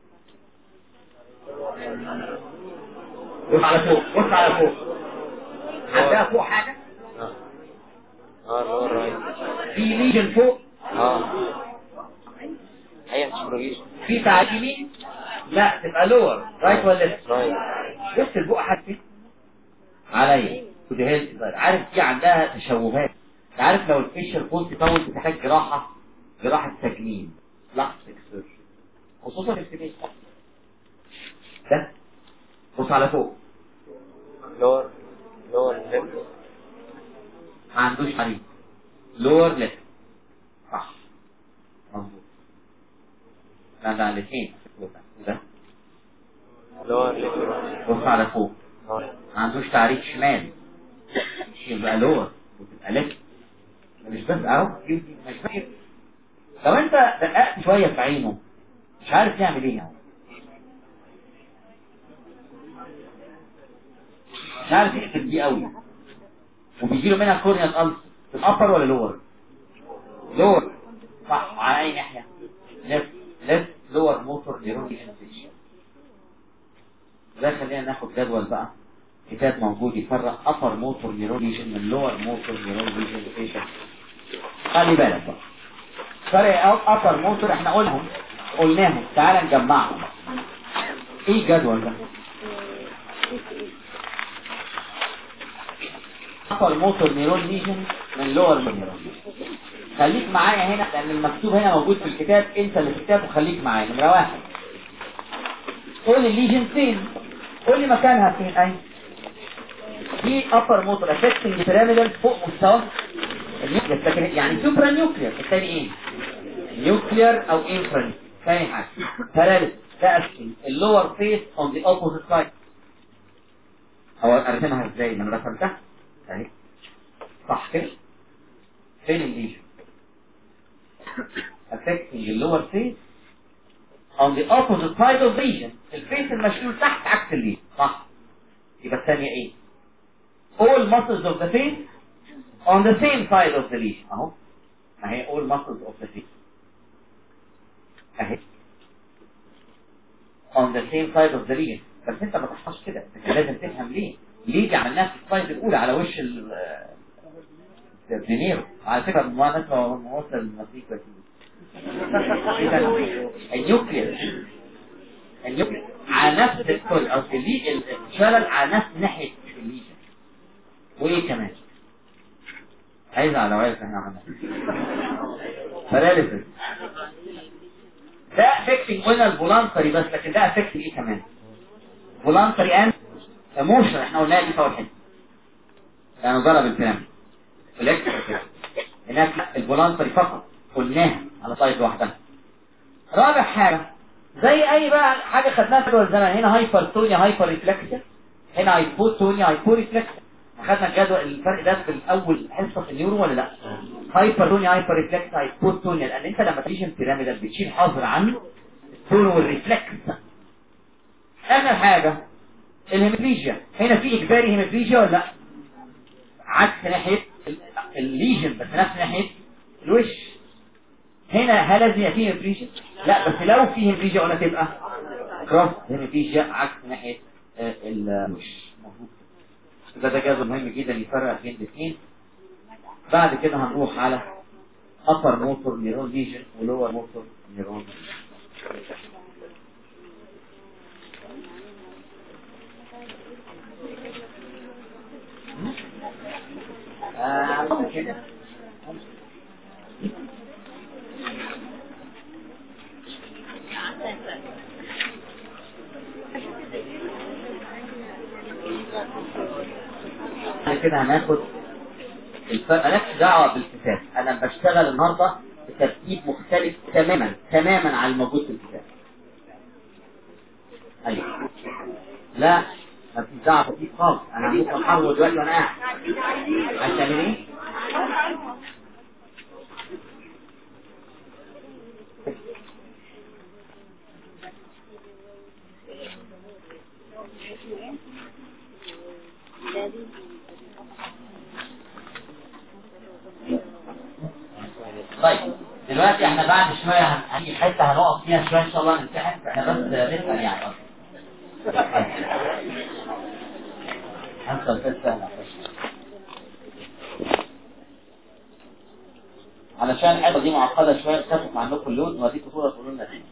بص على فوق بص على فوق، عندها فوق حاجة؟ اه اه lower right. في ليجن فوق؟ اه هي مش بروجيشن. في تعب يمين؟ لا تبقى لور رايت ولا ليفت؟ right. بص البوق حاجة عليا ودي عارف دي عندها تشوهات. عارف لو الفيشر كنت طول بتحتاج جراحة، جراحة تجميل بلاستيك سيرجري خصوصا في السبيل ده. بص على فوق lower lower left. ما عندوش حريق لور ليفت صح مظبوط. لا ده الاثنين ده. lower left. بص على فوق right. ما عندوش تعريف شمال يبقى لور وتبقى ليفت. مش بس اهو مش فاكر. لو انت دققت شويه في عينه مش عارف يعمل ايه يعني، مش عارف يقفل دي قوي، وبيجيله منها كورنيال ألسر. الابر ولا لور؟ لور صح. على اي ناحيه؟ ليفت ليفت لور موتور نيرون ديجنريشن. ده خلينا ناخد جدول بقى، كتاب موجود يفرق ابر موتور نيرون ديجن من لور موتور نيرون ديجنريشن. خلي بالك بقى فرق ابر موتور احنا قلناهم قلناهم تعال نجمعهم. ايه الجدول ده؟ upper motor neuron lesion من lower neuron lesion. خليك معايا هنا لان المكتوب هنا موجود في الكتاب، انت اللي في الكتاب وخليك معايا. نمرة واحد قول لي الليجن فين؟ قول لي مكانها فين. اهي دي upper motor affecting pyramidal فوق مستوى النيوكلير، يعني سوبرا نيوكلير. الثاني ايه؟ نيوكلير او انفرا. ثاني حاجه باراليس ده اسفل اللور فيس اون ذا اوبوزيت سايد. هو ارسمها ازاي؟ ما انا رسمتها اهي صح كده. فين الليجن؟ affecting the lower face on the opposite side of the lesion. الفيس المشلول تحت عكس الليجن صح. يبقى الثانية ايه؟ all muscles of the face on the same side of the lesion. اهو اهي all muscles of the face اهي on the same side of the lesion. بس انت ما تحفظش كده، انت كان لازم تفهم ليه. ليه دي عملناها في السلايد الاولى على وش ال دينيرو. على فكره ما ناس موصل المصري كويس. النيوكلير النيوكلير على نفس الكل او اللي الشلل على نفس ناحيه الليجن. وايه كمان؟ عايز على وعي احنا عملنا باراليسيس. ده افكتنج قلنا الفولانتري بس، لكن ده افكتنج ايه كمان؟ فولانتري اند ايموشن. احنا قلناها دي في اول حته يعني ضرب الكلام الكتريك. هناك الفولانتري فقط قلناها على سلايد لوحدها. رابع حاجه زي اي بقى حاجه خدناها في الزمن، هنا هايبرتونيا هايبر ريفلكسيا، هنا هايبوتونيا هايبو ريفلكسيا. خدنا الجدول الفرق ده في الاول حصه في النيورو ولا لا؟ هايبرتونيا هايبر ريفلكس هايبوتونيا، لان انت لما تيجي بيراميدال بتشيل حظر عن التون والريفلكس. اخر حاجه الهيميبليجيا، هنا في اجباري هيميبليجيا ولا لا؟ عكس ناحيه الليجن بس نفس ناحيه الوش. هنا هل لازم يبقى فيه هيميبليجيا؟ لا، بس لو فيه هيميبليجيا قلنا تبقى كروس هيميبليجيا عكس ناحيه الوش. مظبوط. يبقى ده جزء مهم جدا يفرق بين الاثنين. بعد كده هنروح على upper motor neuron lesion و lower motor neuron آه كده. كده هناخد الفرق. مالكش دعوه بالكتاب، انا بشتغل النهارده بترتيب مختلف تماما تماما عن الموجود في الكتاب. ايوه لا مفيش دعوه بترتيب خالص، انا ممكن احرر دلوقتي وانا قاعد. عشان ايه؟ طيب دلوقتي احنا بعد شوية هنجي حتة هنقف فيها شوية ان شاء الله نمتحن، احنا بس نسأل يعني اصلا خمسة وست سهلة علشان الحتة دي معقدة شوية تخفف عنكم اللود وهديكوا صورة تقولوا لنا دي.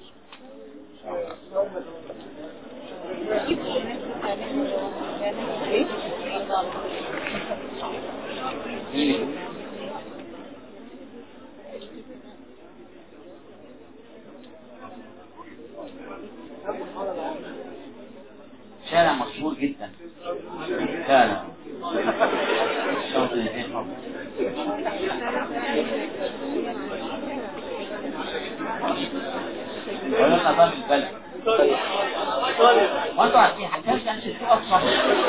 شارع مشهور جدا فعلا. الشوط اللي فيه حب ولا نظام البلد وانتوا عارفين حكاش كانش فيه اصلا.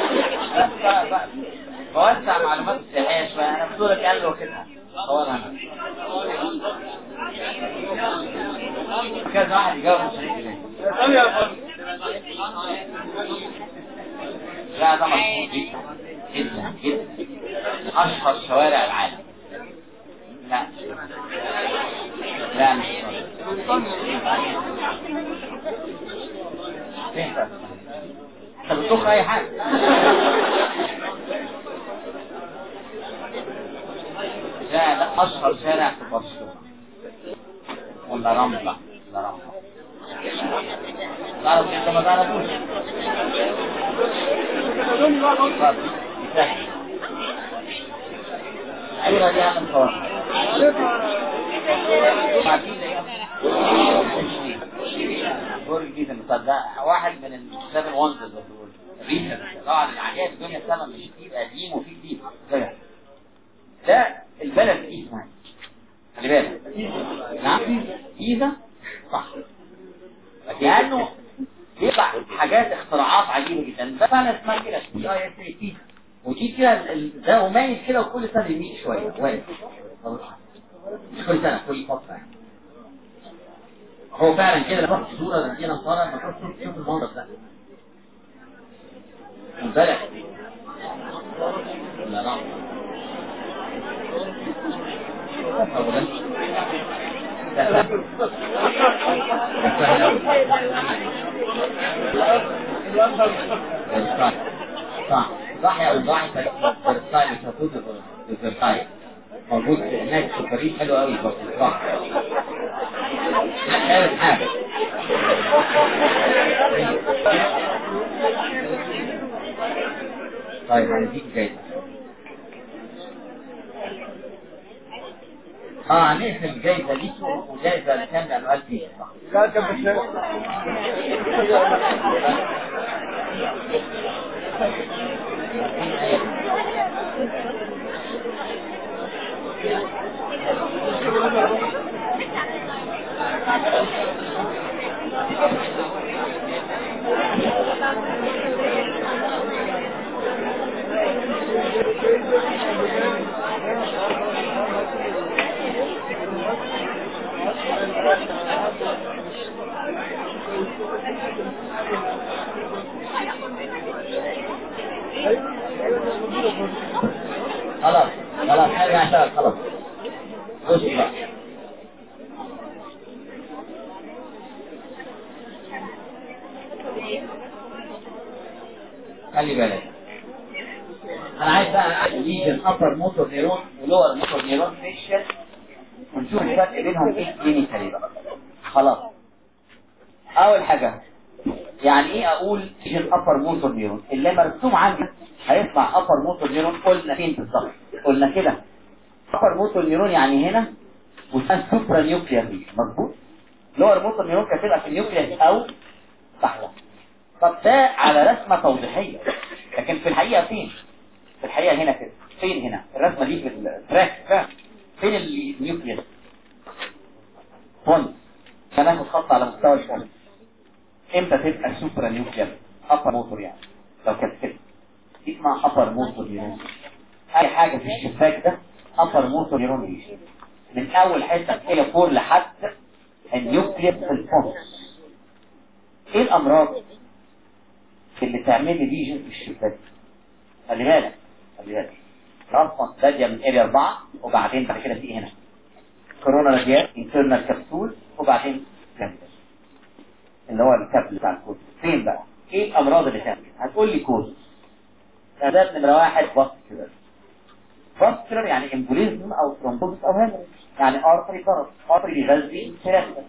بوسع معلومات السياحية شوية، انا بصورة قال له كده صورها انا كذا واحد يجاوب مش هيجي لا ده مشهور جدا جدا جدا، اشهر شوارع العالم. لا لا مش فين انت بتطخ اي حاجه. لا ده اشهر شارع في برشلونه ولا رمله؟ لا رمله. تعرف انت ما تعرفوش؟ ايوه دي اهم صور. دور جديد مصدق واحد من السبن وانزل دول ريسن. طبعا العجائب الدنيا السبن مش كتير، قديم وفي جديد. ده البلد دي اسمها خلي بالك. نعم جيزة صح، لانه بيطلع حاجات اختراعات عجيبه جدا. ده فعلا اسمها كده تي اي اس اي تي، ودي كده ده مميز كده، وكل سنه يميل شويه واقف مش كل سنه كل فتره يعني. هو فعلا كده لما رحت صوره مدينه صار ما كنتش تشوف المنظر ده امبارح. لا لا صح صح يا وضاحي فرصاي مش هتوجد فرصاي موجود هناك سكريت حلو قوي برضه صح. حاجة حاجة طيب هنديك جايزة. اه نقسم جايزة ليكم وجايزة لكام لأنوال فيه صح. لا كم بشيء خلاص خلاص نرجع نشتغل خلاص. بص بقى خلي بالك، انا عايز بقى ليجن ابر موتور نيرون ولور موتور نيرون فيشل ونشوف الفرق بينهم ايه كلينيكالي بقى. خلاص اول حاجه يعني ايه اقول ليجن ابر موتور نيرون؟ اللي مرسوم عندي هيطلع ابر موتور نيرون. قلنا فين بالظبط؟ قلنا كده ابر موتور نيرون يعني هنا وكان سوبرا نيوكليير ليجن، مظبوط. لور موتور نيرون كانت تبقى في النيوكليير او تحت. طب ده على رسمه توضيحيه، لكن في الحقيقه فين؟ في الحقيقه هنا كده. فين هنا الرسمه دي في التراك؟ فين النيوكليير؟ فون هناخد خط على مستوى الفون. امتى تبقى سوبرا نيوكليير ابر موتور؟ يعني لو كانت كده دي اسمها ابر موتور نيرون. اي حاجه في الشباك ده ابر موتور نيرون ليجن، من اول حته الى فور لحد النيوكليير في الفون. ايه الامراض اللي تعمل لي ليجن في الشباك؟ خلي بالك خلي بالك اصلا باديه من اريا اربعه، وبعدين بعد كده في هنا كورونا راديات انترنال كبسول، وبعدين كابسول اللي هو الكابل بتاع الكود. فين بقى؟ ايه الامراض اللي تعمل؟ هتقول لي كوز. سبب نمره واحد فاسكولار. فاسكولار يعني امبوليزم او ثرومبوزس او هيموريج، يعني ارتري كارت، ارتري بيغذي سيركل.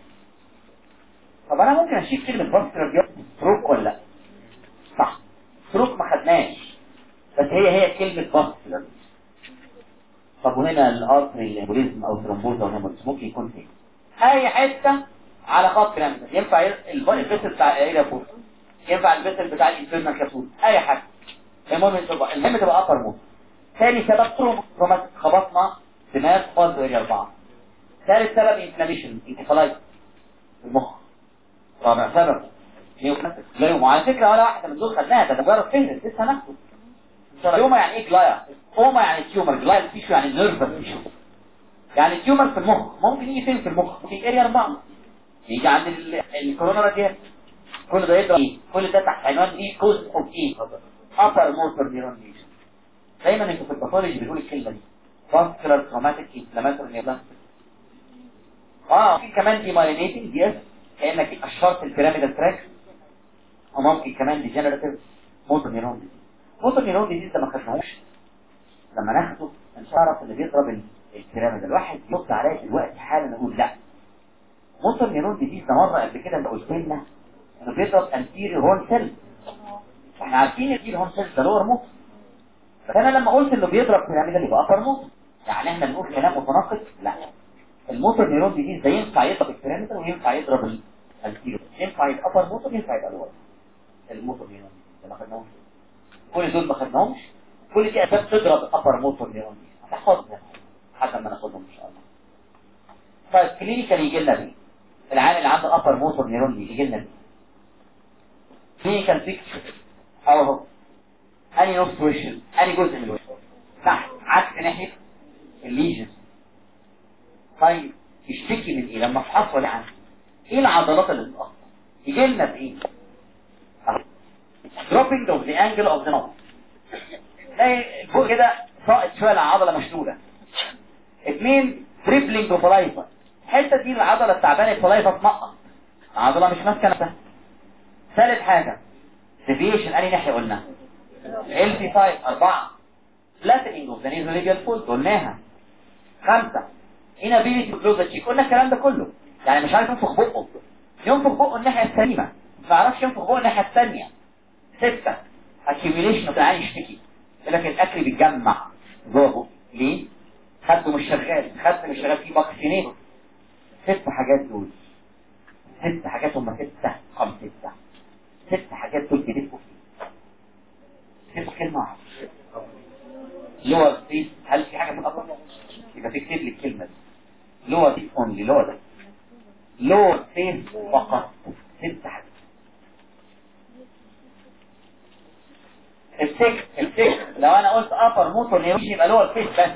طب انا ممكن اشيل كلمه فاسكولار دي ستروك ولا لا؟ صح، ستروك ما خدناش، بس هي هي كلمه فاسكولار. طب وهنا الارتري الامبوليزم او ثرومبوز او هيموريج ممكن يكون فين؟ اي حته على خط كلام. ينفع الفيسل بتاع ايه فوق، ينفع الفيسل بتاع الانترنال كبسول، اي حاجه. المهم تبقى المهم تبقى ابر موت. ثاني سبب تروما، خبطنا دماغ فاز اريا اربعه. ثالث سبب انفلاميشن انكفالايتس في المخ. رابع سبب نيوبلاستيك جلايوما. وعلى فكره ولا واحده من دول خدناها، ده مجرد فهرس لسه ناخده. جلايوما يعني ايه؟ جلايا اوما يعني تيومر، جلايا تيشو يعني نيرفس تيشو، يعني تيومر في المخ. ممكن يجي فين في المخ؟ في اريا اربعه، يجي عند الكورونا راديات. كل ده يضرب ايه؟ كل ده تحت عنوان ايه؟ كوز اوف ايه؟ ابر موتور نيرون ليجن. دايما انتوا في الباثولوجي بيقول الكلمه دي فاسكولار تروماتيك انفلاماتوري نيوبلاستيك. اه في كمان دي مايلينيتنج دي اس، كانك اشرت البيراميدال تراك. وممكن كمان ديجنراتيف موتور نيرون ديزيز. موتور نيرون ديزيز ده ما خدناهوش، لما ناخده نعرف اللي بيضرب البيراميدال. الواحد يبص عليا دلوقتي حالا نقول لا، موتور نيرون ديزيز ده مره قبل كده انت قلت لنا انه بيضرب انتيريور هورن سيل. احنا عارفين الانتيريور هورن سيل ده لور موتور، فانا لما قلت انه بيضرب بيراميدال يبقى ابر موتور. يعني احنا بنقول كلام متناقض؟ لا، الموتور نيرون ديزيز ده ينفع يضرب البيراميدال وينفع يضرب الانتيريور، ينفع يبقى ابر موتور ينفع يبقى لور. الموتور نيرون ديزيز ما خدناهمش، كل دول ما خدناهمش. كل دي اسباب تضرب ابر موتور نيرون ديزيز هتحفظنا حتى ما ناخدهم ان شاء الله. طيب كلينيكال يجي لنا بيه العامل اللي عنده ابر موتور نيرون دي يجي لنا بيه كلينيكال بيكتشر اهو. اني نص وش، اني جزء من الوش تحت عكس ناحيه الليجن. طيب يشتكي من ايه لما افحص ولا عنه؟ ايه العضلات اللي بتتاثر؟ يجي لنا بايه؟ dropping of the angle of the nose، تلاقي فوق كده ساقط شويه العضله مشلوله. اثنين تريبلينج اوف لايفا، الحته دي العضله التعبانه الفلايفا تنقط، العضله مش ماسكه نفسها. ثالث حاجه ديفيشن، انهي ناحيه قلنا؟ ال سي خمسة. اربعه فلاتنينج اوف ذا نيزوليبيال فولد قلناها. خمسه inability to close the cheek، قلنا الكلام ده كله. يعني مش عارف ينفخ بقه، ينفخ بقه الناحيه السليمه، ما يعرفش ينفخ بقه الناحيه الثانيه. سته accumulation of العين يشتكي، يقول لك الاكل بيتجمع جوه بقه. ليه؟ خده مش شغال، خد مش شغال فيه باكسينيتور. ست حاجات دول، ست حاجات هم ستة قم ستة ست حاجات دول بيدفوا فيه. ست كلمة واحدة لور فيس. هل في حاجة في الأطلق؟ يبقى تكتب لي الكلمة دي لور فيس اونلي، لور ده لور فيس فقط. ست حاجات. السكس السكس لو انا قلت ابر موتور نيرون يبقى لور فيس بس،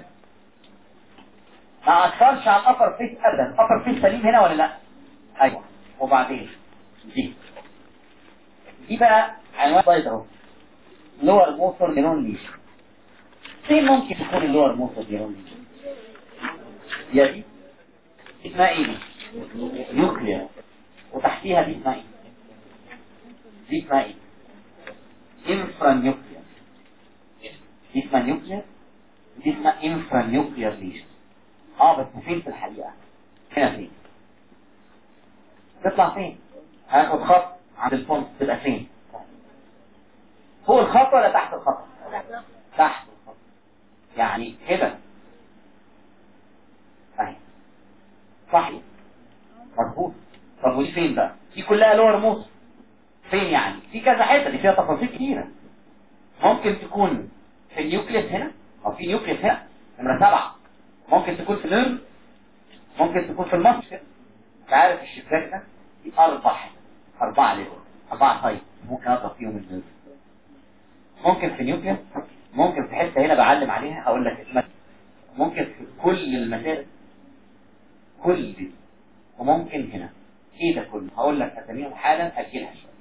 ما اثرش على الابر فيس ابدا. الابر فيس سليم هنا ولا لا؟ ايوه. وبعدين دي دي بقى عنوان سلايد اهو، لور موتور نيرون ليجن. فين ممكن تكون اللور موتور نيرون ليجن؟ يا دي اسمها ايه دي؟ نيوكلير. وتحتيها دي اسمها ايه؟ دي اسمها ايه؟ انفرا نيوكلير. دي اسمها نيوكلير، دي اسمها انفرا نيوكلير ليجن. اه بس فين في الحقيقة؟ هنا فين؟ تطلع فين؟ هاخد خط عند الفونت تبقى فين؟ فوق الخط ولا تحت الخط؟ تحت الخط. يعني كده اهي صحيح مظبوط. طب ودي فين بقى؟ دي كلها لور موس. فين يعني؟ في كذا حته، دي فيها تفاصيل كتيره. ممكن تكون في النيوكليس هنا، او في نيوكليس هنا نمره سبعه. ممكن تكون في النيرف، ممكن تكون في المصل كده. انت عارف الشباك ده في اربع حتت، اربعه ليفل، اربعه سايت ممكن اضرب فيهم النيرف. ممكن في نيوكليس، ممكن في حته هنا بعلم عليها هقول لك اسمها، ممكن في كل المسائل كل دي، وممكن هنا. ايه ده كله؟ هقول لك اساميهم حالا اجلها شويه.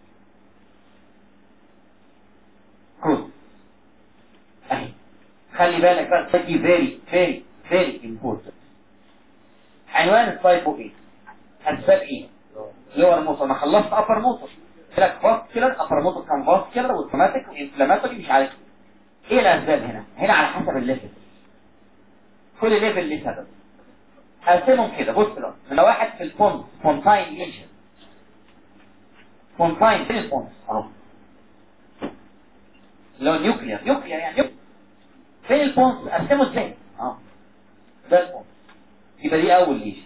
كروس اهي، خلي بالك بقى دي فيري فيري فيري امبورتنت. عنوان السلايد فوق ايه؟ اسباب ايه؟ لور موتور. انا خلصت ابر موتور، قلت لك فاسكولار، ابر موتور كان فاسكولار وسوماتيك وانفلاماتوري مش عارف ايه الاسباب. هنا هنا على حسب الليفل، كل ليفل ليه سبب. هقسمهم كده. بص بقى، من واحد في الفونت فونتاين ليجن. فونتاين فين الفونت؟ اهو لو نيوكلير نيوكلير يعني نيوكلير. فين الفونت؟ اقسمه ازاي؟ اه ده الفونت، يبقى دي اول ليجن.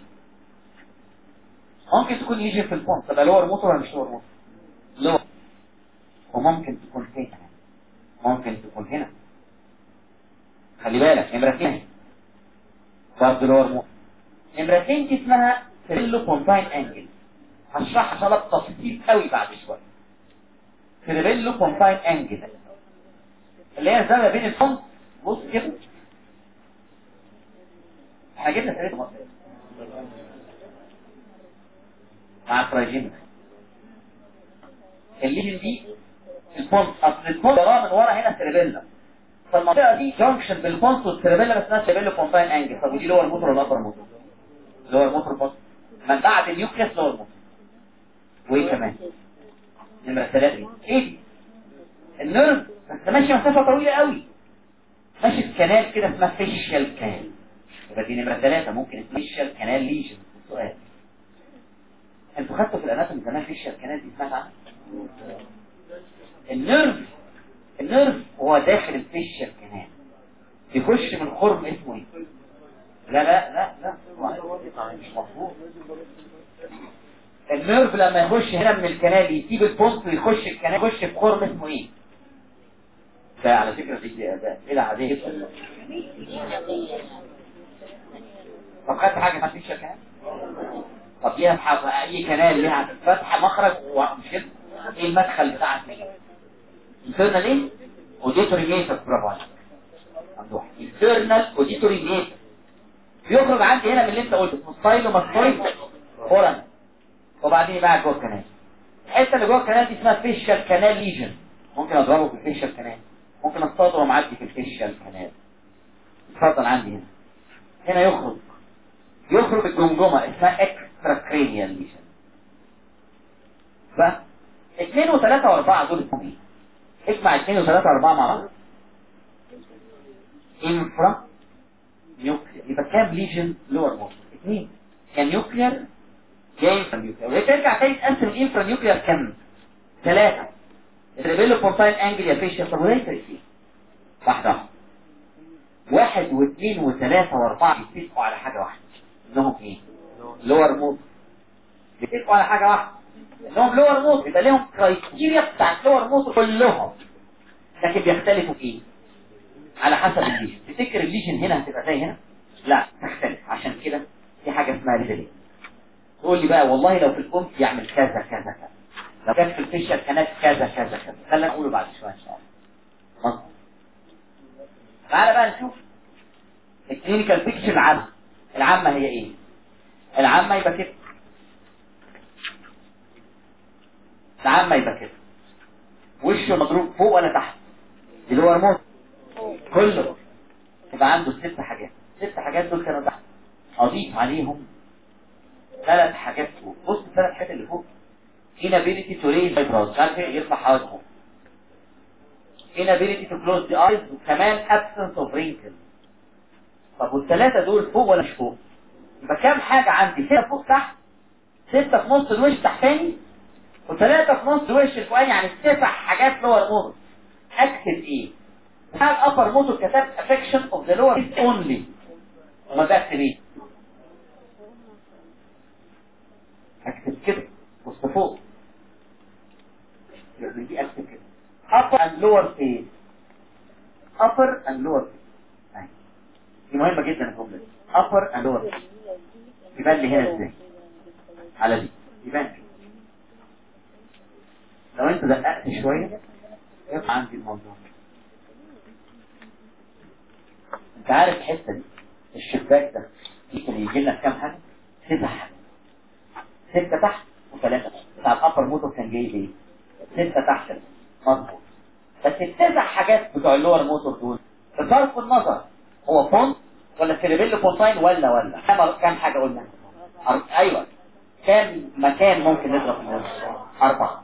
ممكن تكون ليجن في الفونت، تبقى لور موتور ولا مش لور موتور؟ لور. وممكن تكون فين؟ ممكن تكون هنا. خلي بالك نمرة اثنين برضه لور موتور. نمرة اثنين دي اسمها سيريلو بونتاين انجل، هشرحها ان شاء الله بتفصيل قوي بعد شويه. سيريلو بونتاين انجل اللي هي الزاويه بين الفونت. بص كده، احنا جبنا سيريلو مع التراجين. الليجن دي الفونت، اصل الفونت وراه من ورا هنا سيريبيلا، فالمنطقه دي جانكشن بالفونت والسيريبيلا، بس اسمها سيريلو بونتاين انجل. طب ودي لور موتور ولا ابر موتور؟ لور موتور بس، من بعد النيوكليس لور موتور. وايه كمان؟ نمره ثلاثه ايه دي؟ النيرف بس ماشي مسافه طويله قوي، ماشي في كنال كده اسمها فيشيال كانال. يبقى دي نمره ثلاثه، ممكن اسمها فيشيال كانال ليجن. السؤال، انتوا خدتوا في الاناتومي زمان فيشيال كانال دي سمعت عنها؟ النيرف النيرف هو داخل الفيشيال كانال، يخش من خرم اسمه ايه؟ لا لا لا لا مش مفهوم. النيرف لما يخش هنا من الكنال يسيب البونت ويخش الكنال، يخش في خرم اسمه ايه؟ ده على فكرة دي ده ايه العادية جدا. طب خدت حاجة ما فيش كنال؟ طب ليها اي كنال ليها فتحة مخرج ومش كده؟ ايه المدخل بتاعك ايه؟ انترنال ايه؟ اوديتوري ميتر. برافو عليك ممدوح. انترنال اوديتوري ميتر بيخرج عندي هنا من اللي انت قلته ستايلو ماستويد فورا، وبعدين يبقى جوه الكنال. الحته اللي جوه الكنال دي اسمها فيشال كانال ليجن. ممكن اضربه في الفيشال كانال، ممكن اصطاده ومعدي في الفيشال كانال. اتفضل عندي هنا. هنا يخرج يخرج الجمجمه اسمها اكسترا كرينيال ليجن. بقى اثنين وثلاثة واربعة دول اسمهم ايه؟ اسمع اثنين وثلاثة واربعة مع بعض. انفرا نيوكلير. يبقى كام ليجن لور موتور؟ اثنين. كان نيوكلير جاي انفرا نيوكلير. وهي ترجع تاني تقسم الانفرا نيوكلير كام؟ ثلاثة. الريبيلو بونتاين انجل يا فيشيال. طب وده يفرق ايه؟ واحدة واحدة. واحد واثنين وثلاثة واربعة بيتفقوا على حاجة واحدة، انهم ايه؟ لور موتور. بيتفقوا على حاجة واحدة انهم لور موتور، يبقى لهم كرايتيريا بتاعت لور موتور كلهم، لكن بيختلفوا في ايه؟ على حسب الليجن. تفتكر الليجن هنا هتبقى زي هنا؟ لا تختلف. عشان كده في حاجة اسمها ريزلين. تقول لي بقى والله لو في الكونت يعمل كذا كذا كذا، لو كان في الفيشل كانت كذا كذا كذا. خلينا نقوله بعد شوية ان شاء الله. مصر. تعالى بقى نشوف الكلينيكال بيكتشر العامة. العامة هي ايه؟ العامة يبقى كده ساعات ما يبقى كده وشه مضروب فوق ولا تحت اللي هو رموز كله يبقى عنده ست حاجات. ست حاجات دول كانوا تحت، اضيف عليهم ثلاث حاجات فوق. بص الثلاث حاجات اللي فوق: inability to raise eyebrows، مش عارف ايه يرفع حواجبه، inability to close the eyes، وكمان absence of wrinkles. طب والثلاثه دول فوق ولا مش فوق؟ يبقى كام حاجه عندي؟ ستة فوق تحت، ستة في نص الوش تحتاني، وثلاثة في نص الوش الفوقاني، يعني تسع حاجات لور موتور. اكتب ايه؟ هل upper موتور كتبت affection of the lower face only، وما بكتب ايه؟ اكتب كده بص فوق، يبقى دي اكتب كده upper and lower face، upper and lower face. اهي دي مهمة جدا الجملة دي، upper and lower face. يبان لي هنا ازاي؟ على دي يبان كده. لو انت دققت شوية يبقى عندي الموضوع. انت عارف الحتة دي الشباك ده يمكن يجي لنا كام حاجة؟ ستة حاجة، ستة تحت وثلاثة تحت. بتاع الأبر موتور كان جاي ايه؟ ستة تحت مظبوط. بس التسع حاجات بتوع اللور موتور دول بصرف النظر هو فونت ولا سيريبيلو فونتاين ولا ولا كام كام حاجة قلنا؟ أر... ايوه كام مكان ممكن نضرب في النص؟ أربعة.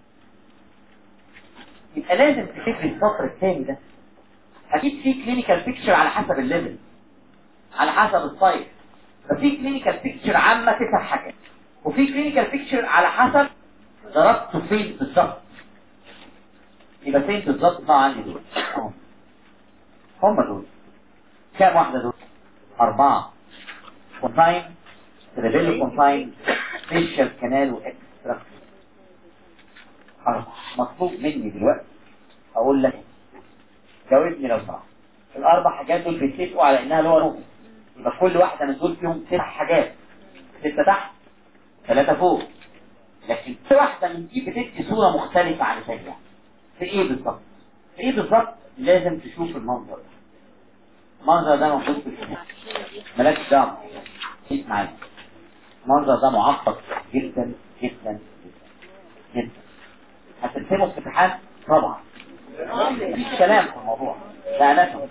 يبقى لازم تفكر السطر الثاني ده اكيد في كلينيكال بيكتشر على حسب الليفل، على حسب السايز. ففي كلينيكال بيكتشر عامة تسع حاجات، وفي كلينيكال بيكتشر على حسب ضربته فين بالظبط. يبقى فين بالظبط بقى عندي دول؟ هم دول. كام واحدة دول؟ أربعة. كونتاين، سيريبيلو كونتاين، فيشال كانال واكستراكت. أربعة. مطلوب مني دلوقتي أقول لك جاوبني لو سمحت. الأربع حاجات دول بيتفقوا على إنها لور موتور، يبقى كل واحدة من دول فيهم ست حاجات، ستة تحت ثلاثة فوق. لكن كل واحدة من دي بتدي صورة مختلفة عن الثانية. في ايه بالظبط؟ في ايه بالظبط؟ لازم تشوف المنظر ده. المنظر ده موجود في الكتاب، مالكش دعوة. اسمع، المنظر ده معقد جدا جدا جدا جدا. هترسمه في امتحان طبعا، مفيش كلام في الموضوع ده. اناتومي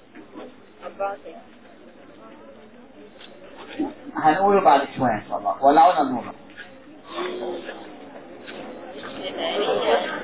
هنقوله بعد شوية ان شاء الله. ولعونا النور.